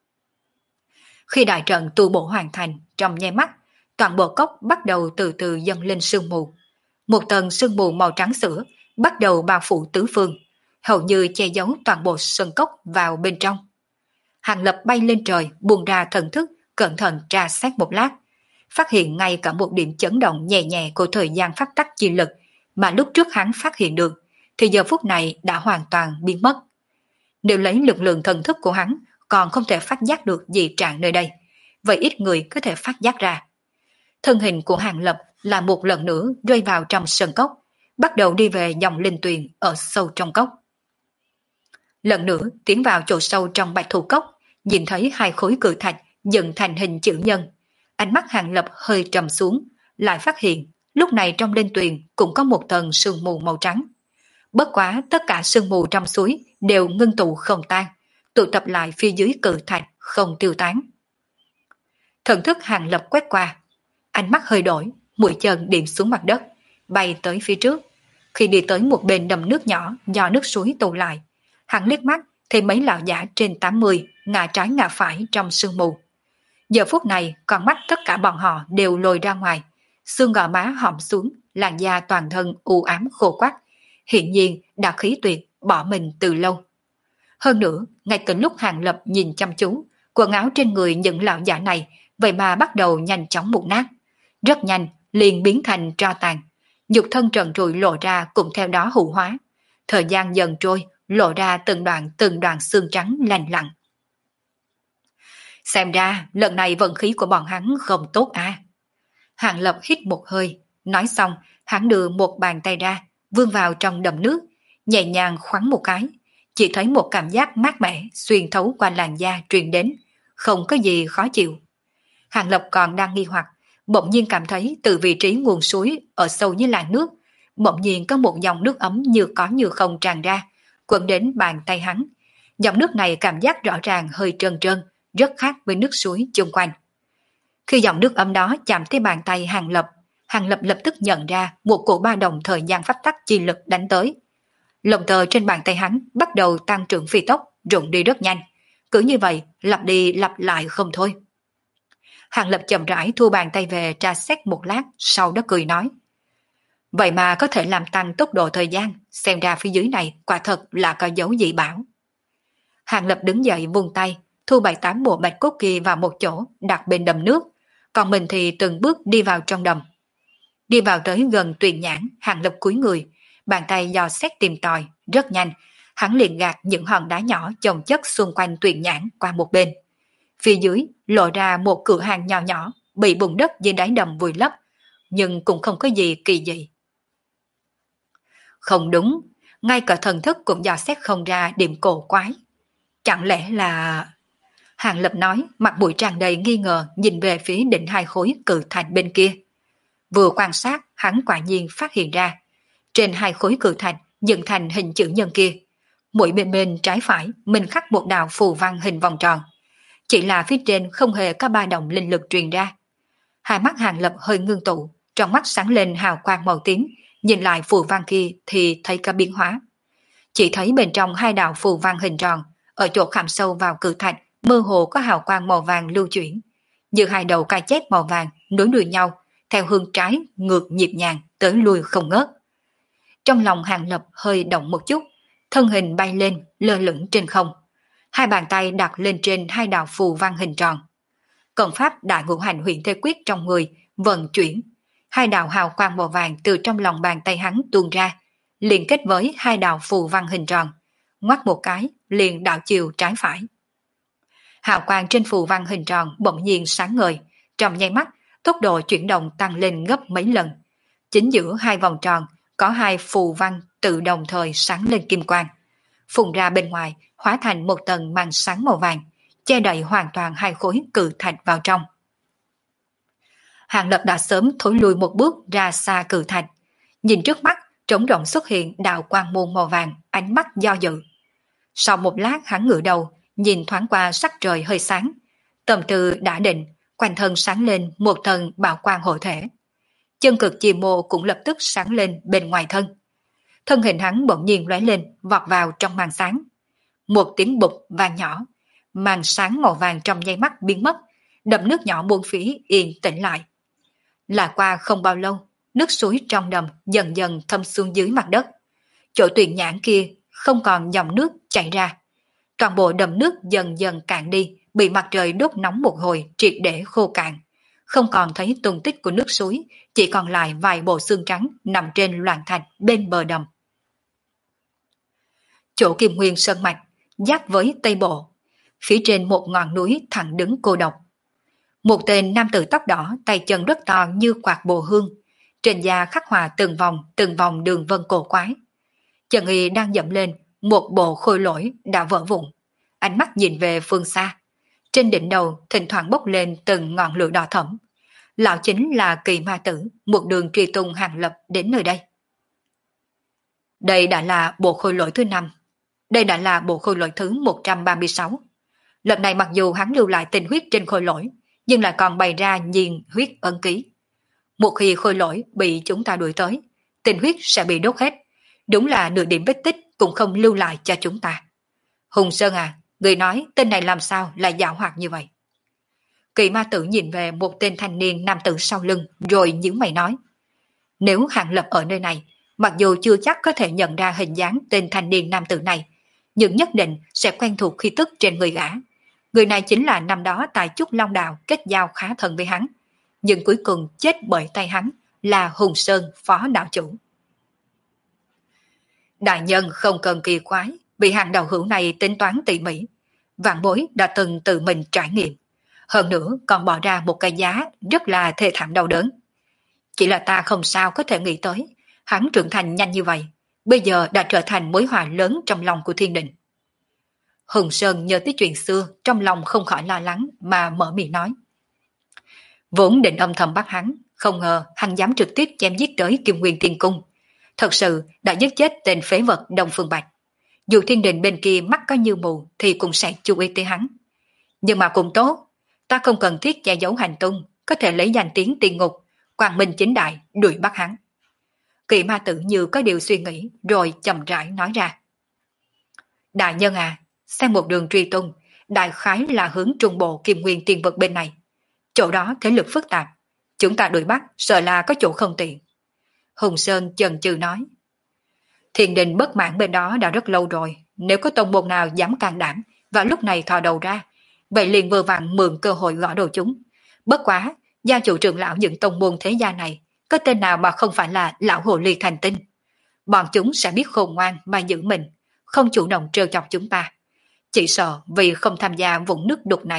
Khi đại trận tu bổ hoàn thành, trong nháy mắt, toàn bộ cốc bắt đầu từ từ dâng lên sương mù. Một tầng sương mù màu trắng sữa bắt đầu bao phủ tứ phương, hầu như che giấu toàn bộ sân cốc vào bên trong. Hàng Lập bay lên trời, buông ra thần thức, cẩn thận tra xét một lát, phát hiện ngay cả một điểm chấn động nhẹ nhẹ của thời gian pháp tắc chi lực mà lúc trước hắn phát hiện được, thì giờ phút này đã hoàn toàn biến mất. Nếu lấy lực lượng thần thức của hắn còn không thể phát giác được dị trạng nơi đây, vậy ít người có thể phát giác ra. Thân hình của Hàng Lập là một lần nữa rơi vào trong sân cốc, bắt đầu đi về dòng linh tuyền ở sâu trong cốc. Lần nữa tiến vào chỗ sâu trong bạch thủ cốc, nhìn thấy 2 khối cự thạch dựng thành hình chữ nhân. Ánh mắt Hàng Lập hơi trầm xuống, lại phát hiện lúc này trong linh tuyền cũng có một tầng sương mù màu trắng. Bất quá tất cả sương mù trong suối đều ngưng tụ không tan, tụ tập lại phía dưới cự thạch không tiêu tán. Thần thức Hàng Lập quét qua, ánh mắt hơi đổi, mũi chân điểm xuống mặt đất, bay tới phía trước. Khi đi tới một bên đầm nước nhỏ do nước suối tụ lại, hắn liếc mắt thấy mấy lão giả trên 80 ngả trái ngả phải trong sương mù. Giờ phút này con mắt tất cả bọn họ đều lồi ra ngoài, xương gò má hõm xuống, làn da toàn thân u ám khô quắt, hiện nhiên đã khí tuyệt bỏ mình từ lâu. Hơn nữa, ngay từ lúc Hàng Lập nhìn chăm chú, quần áo trên người những lão giả này vậy mà bắt đầu nhanh chóng mục nát. Rất nhanh, liền biến thành tro tàn. Nhục thân trần trụi lộ ra cũng theo đó hủ hóa. Thời gian dần trôi, lộ ra từng đoạn xương trắng lành lặn. Xem ra, lần này vận khí của bọn hắn không tốt à. Hàng Lập hít một hơi, nói xong, hắn đưa một bàn tay ra, vươn vào trong đầm nước, nhẹ nhàng khoắn một cái. Chỉ thấy một cảm giác mát mẻ xuyên thấu qua làn da truyền đến, không có gì khó chịu. Hàng Lập còn đang nghi hoặc, bỗng nhiên cảm thấy từ vị trí nguồn suối ở sâu dưới làn nước, bỗng nhiên có một dòng nước ấm như có như không tràn ra, quấn đến bàn tay hắn. Dòng nước này cảm giác rõ ràng hơi trơn trơn, rất khác với nước suối chung quanh. Khi dòng nước ấm đó chạm tới bàn tay Hàng Lập lập tức nhận ra một cổ ba động thời gian pháp tắc chi lực đánh tới. Lồng tờ trên bàn tay hắn bắt đầu tăng trưởng phi tốc, rụng đi rất nhanh. Cứ như vậy, lặp đi lặp lại không thôi. Hàng Lập chậm rãi thu bàn tay về tra xét một lát, sau đó cười nói. Vậy mà có thể làm tăng tốc độ thời gian, xem ra phía dưới này quả thật là có dấu dị bảo. Hàng Lập đứng dậy vung tay, thu 7-8 bộ bạch cốt kia vào một chỗ, đặt bên đầm nước, còn mình thì từng bước đi vào trong đầm. Đi vào tới gần tuyền nhãn, Hàng Lập cúi người, bàn tay dò xét tìm tòi, rất nhanh, hắn liền gạt những hòn đá nhỏ chồng chất xung quanh tuyền nhãn qua một bên. Phía dưới lộ ra một cửa hàng nhỏ nhỏ bị bùn đất dưới đáy đầm vùi lấp, nhưng cũng không có gì kỳ dị. Không đúng, ngay cả thần thức cũng dò xét không ra điểm cổ quái. Chẳng lẽ là... Hàng Lập nói, mặt mũi tràn đầy nghi ngờ nhìn về phía đỉnh hai khối cự thạch bên kia. Vừa quan sát, hắn quả nhiên phát hiện ra. Trên hai khối cự thạch dựng thành hình chữ nhân kia, mỗi bên trái phải mình khắc một đạo phù văn hình vòng tròn. Chỉ là phía trên không hề có ba động linh lực truyền ra. Hai mắt Hàng Lập hơi ngưng tụ, trong mắt sáng lên hào quang màu tím, nhìn lại phù văn kia thì thấy có biến hóa. Chỉ thấy bên trong hai đạo phù văn hình tròn, ở chỗ khảm sâu vào cự thạch, mơ hồ có hào quang màu vàng lưu chuyển, như hai đầu cai chét màu vàng nối đuôi nhau, theo hướng trái ngược nhịp nhàng tới lui không ngớt. Trong lòng Hàng Lập hơi động một chút, thân hình bay lên lơ lửng trên không, hai bàn tay đặt lên trên hai đạo phù văn hình tròn. Công pháp Đại Ngũ Hành Huyền Thế Quyết trong người vận chuyển, hai đạo hào quang màu vàng từ trong lòng bàn tay hắn tuôn ra, liền kết với hai đạo phù văn hình tròn, ngoắt một cái liền đạo chiều trái phải. Hào quang trên phù văn hình tròn bỗng nhiên sáng ngời, trong nháy mắt tốc độ chuyển động tăng lên gấp mấy lần. Chính giữa hai vòng tròn có hai phù văn tự đồng thời sáng lên kim quang, phun ra bên ngoài hóa thành một tầng màn sáng màu vàng, che đậy hoàn toàn hai khối cự thạch vào trong. Hàng Lập đã sớm thối lui một bước ra xa cự thạch, nhìn trước mắt trống rỗng xuất hiện đạo quang môn màu vàng, ánh mắt do dự. Sau một lát hắn ngửa đầu, nhìn thoáng qua sắc trời hơi sáng, tâm tư đã định, quanh thân sáng lên một tầng bảo quang hộ thể. Chân cực chì mô cũng lập tức sáng lên bên ngoài thân. Thân hình hắn bỗng nhiên lóe lên, vọt vào trong màn sáng. Một tiếng bụp vang nhỏ, màn sáng màu vàng trong nháy mắt biến mất, đầm nước nhỏ buông phía yên tĩnh lại. Là qua không bao lâu, nước suối trong đầm dần dần thâm xuống dưới mặt đất. Chỗ tuyển nhãn kia không còn dòng nước chảy ra. Toàn bộ đầm nước dần dần cạn đi, bị mặt trời đốt nóng một hồi triệt để khô cạn. Không còn thấy tung tích của nước suối, chỉ còn lại vài bộ xương trắng nằm trên loạn thạch bên bờ đầm. Chỗ Kim Nguyên Sơn Mạch, giáp với Tây Bộ, phía trên một ngọn núi thẳng đứng cô độc. Một tên nam tử tóc đỏ, tay chân rất to như quạt bồ hương, trên da khắc họa từng vòng đường vân cổ quái. Chân y đang dẫm lên một bộ khôi lỗi đã vỡ vụn, ánh mắt nhìn về phương xa. Trên đỉnh đầu thỉnh thoảng bốc lên từng ngọn lửa đỏ thẫm. Lão chính là Kỳ Ma Tử, một đường truy tung Hàng Lập đến nơi đây. Đây đã là bộ khôi lỗi thứ 5. Đây đã là bộ khôi lỗi thứ 136. Lần này mặc dù hắn lưu lại tinh huyết trên khôi lỗi, nhưng lại còn bày ra nhiên huyết ấn ký. Một khi khôi lỗi bị chúng ta đuổi tới, tinh huyết sẽ bị đốt hết. Đúng là nửa điểm vết tích cũng không lưu lại cho chúng ta. Hùng Sơn à, người nói tên này làm sao lại giảo hoạt như vậy? Kỳ Ma Tử nhìn về một tên thanh niên nam tử sau lưng, rồi nhíu mày nói. Nếu Hàng Lập ở nơi này, mặc dù chưa chắc có thể nhận ra hình dáng tên thanh niên nam tử này, nhưng nhất định sẽ quen thuộc khí tức trên người gã. Người này chính là năm đó tại Trúc Long Đạo kết giao khá thân với hắn, nhưng cuối cùng chết bởi tay hắn, là Hùng Sơn phó đạo chủ. Đại nhân không cần kỳ quái, vì hàng đạo hữu này tính toán tỉ mỉ. Vạn bối đã từng tự mình trải nghiệm. Hơn nữa còn bỏ ra một cái giá rất là thê thảm đau đớn. Chỉ là ta không sao có thể nghĩ tới, hắn trưởng thành nhanh như vậy, bây giờ đã trở thành mối họa lớn trong lòng của thiên đình. Hùng Sơn nhớ tới chuyện xưa, trong lòng không khỏi lo lắng mà mở miệng nói. Vốn định âm thầm bắt hắn, không ngờ hắn dám trực tiếp chém giết tới Kim Nguyên Thiên Cung. Thật sự đã giết chết tên phế vật Đông Phương Bạch. Dù thiên đình bên kia mắt có như mù thì cũng sẽ chú ý tới hắn. Nhưng mà cũng tốt, ta không cần thiết che giấu hành tung, có thể lấy danh tiếng tiên ngục, quang minh chính đại đuổi bắt hắn. Kỳ Ma Tử như có điều suy nghĩ, rồi chậm rãi nói ra. Đại nhân à, xem một đường truy tung, đại khái là hướng trung bộ Kim Nguyên Tiên Vực bên này. Chỗ đó thế lực phức tạp, chúng ta đuổi bắt sợ là có chỗ không tiện. Hùng Sơn chần chừ nói. Thiên đình bất mãn bên đó đã rất lâu rồi, nếu có tông môn nào dám can đảm và lúc này thò đầu ra, vậy liền vừa vặn mượn cơ hội gõ đầu chúng. Bất quá, gia chủ trưởng lão những tông môn thế gia này, có tên nào mà không phải là lão hồ ly thành tinh. Bọn chúng sẽ biết khôn ngoan mà giữ mình, không chủ động trêu chọc chúng ta. Chỉ sợ vì không tham gia vũng nước đục này,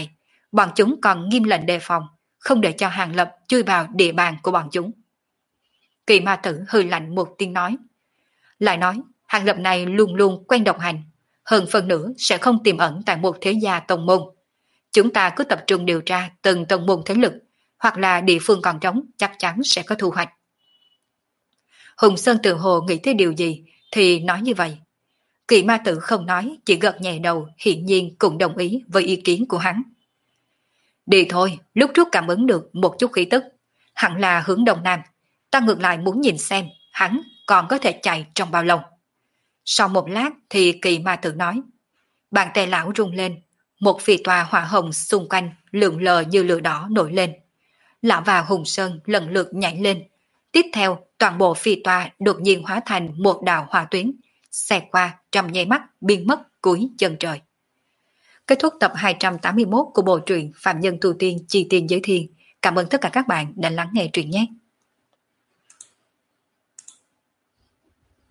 Bọn chúng còn nghiêm lệnh đề phòng, không để cho Hàng Lập chui vào địa bàn của bọn chúng. Kỳ ma tử hừ lạnh một tiếng nói. Lại nói, Hàng Lập này luôn luôn quen độc hành, hơn phần nữa sẽ không tiềm ẩn tại một thế gia tông môn. Chúng ta cứ tập trung điều tra từng tông môn thế lực, hoặc là địa phương còn trống chắc chắn sẽ có thu hoạch. Hùng Sơn tự hồ nghĩ tới điều gì thì nói như vậy. Kỳ ma tử không nói, chỉ gật nhẹ đầu, hiển nhiên cũng đồng ý với ý kiến của hắn. Đi thôi, lúc trước cảm ứng được một chút khí tức, hẳn là hướng đông nam. Ta ngược lại muốn nhìn xem hắn còn có thể chạy trong bao lâu. Sau một lát thì kỳ ma tử nói. Bàn tay lão rung lên, một phi tòa hỏa hồng xung quanh lượn lờ như lửa đỏ nổi lên. Lão và Hùng Sơn lần lượt nhảy lên. Tiếp theo, toàn bộ phi tòa đột nhiên hóa thành một đạo hỏa tuyến, xẹt qua trong nháy mắt biến mất cuối chân trời. Kết thúc tập 281 của bộ truyện Phạm Nhân Tu Tiên Chi Tiên Giới Thiên. Cảm ơn tất cả các bạn đã lắng nghe truyện nhé.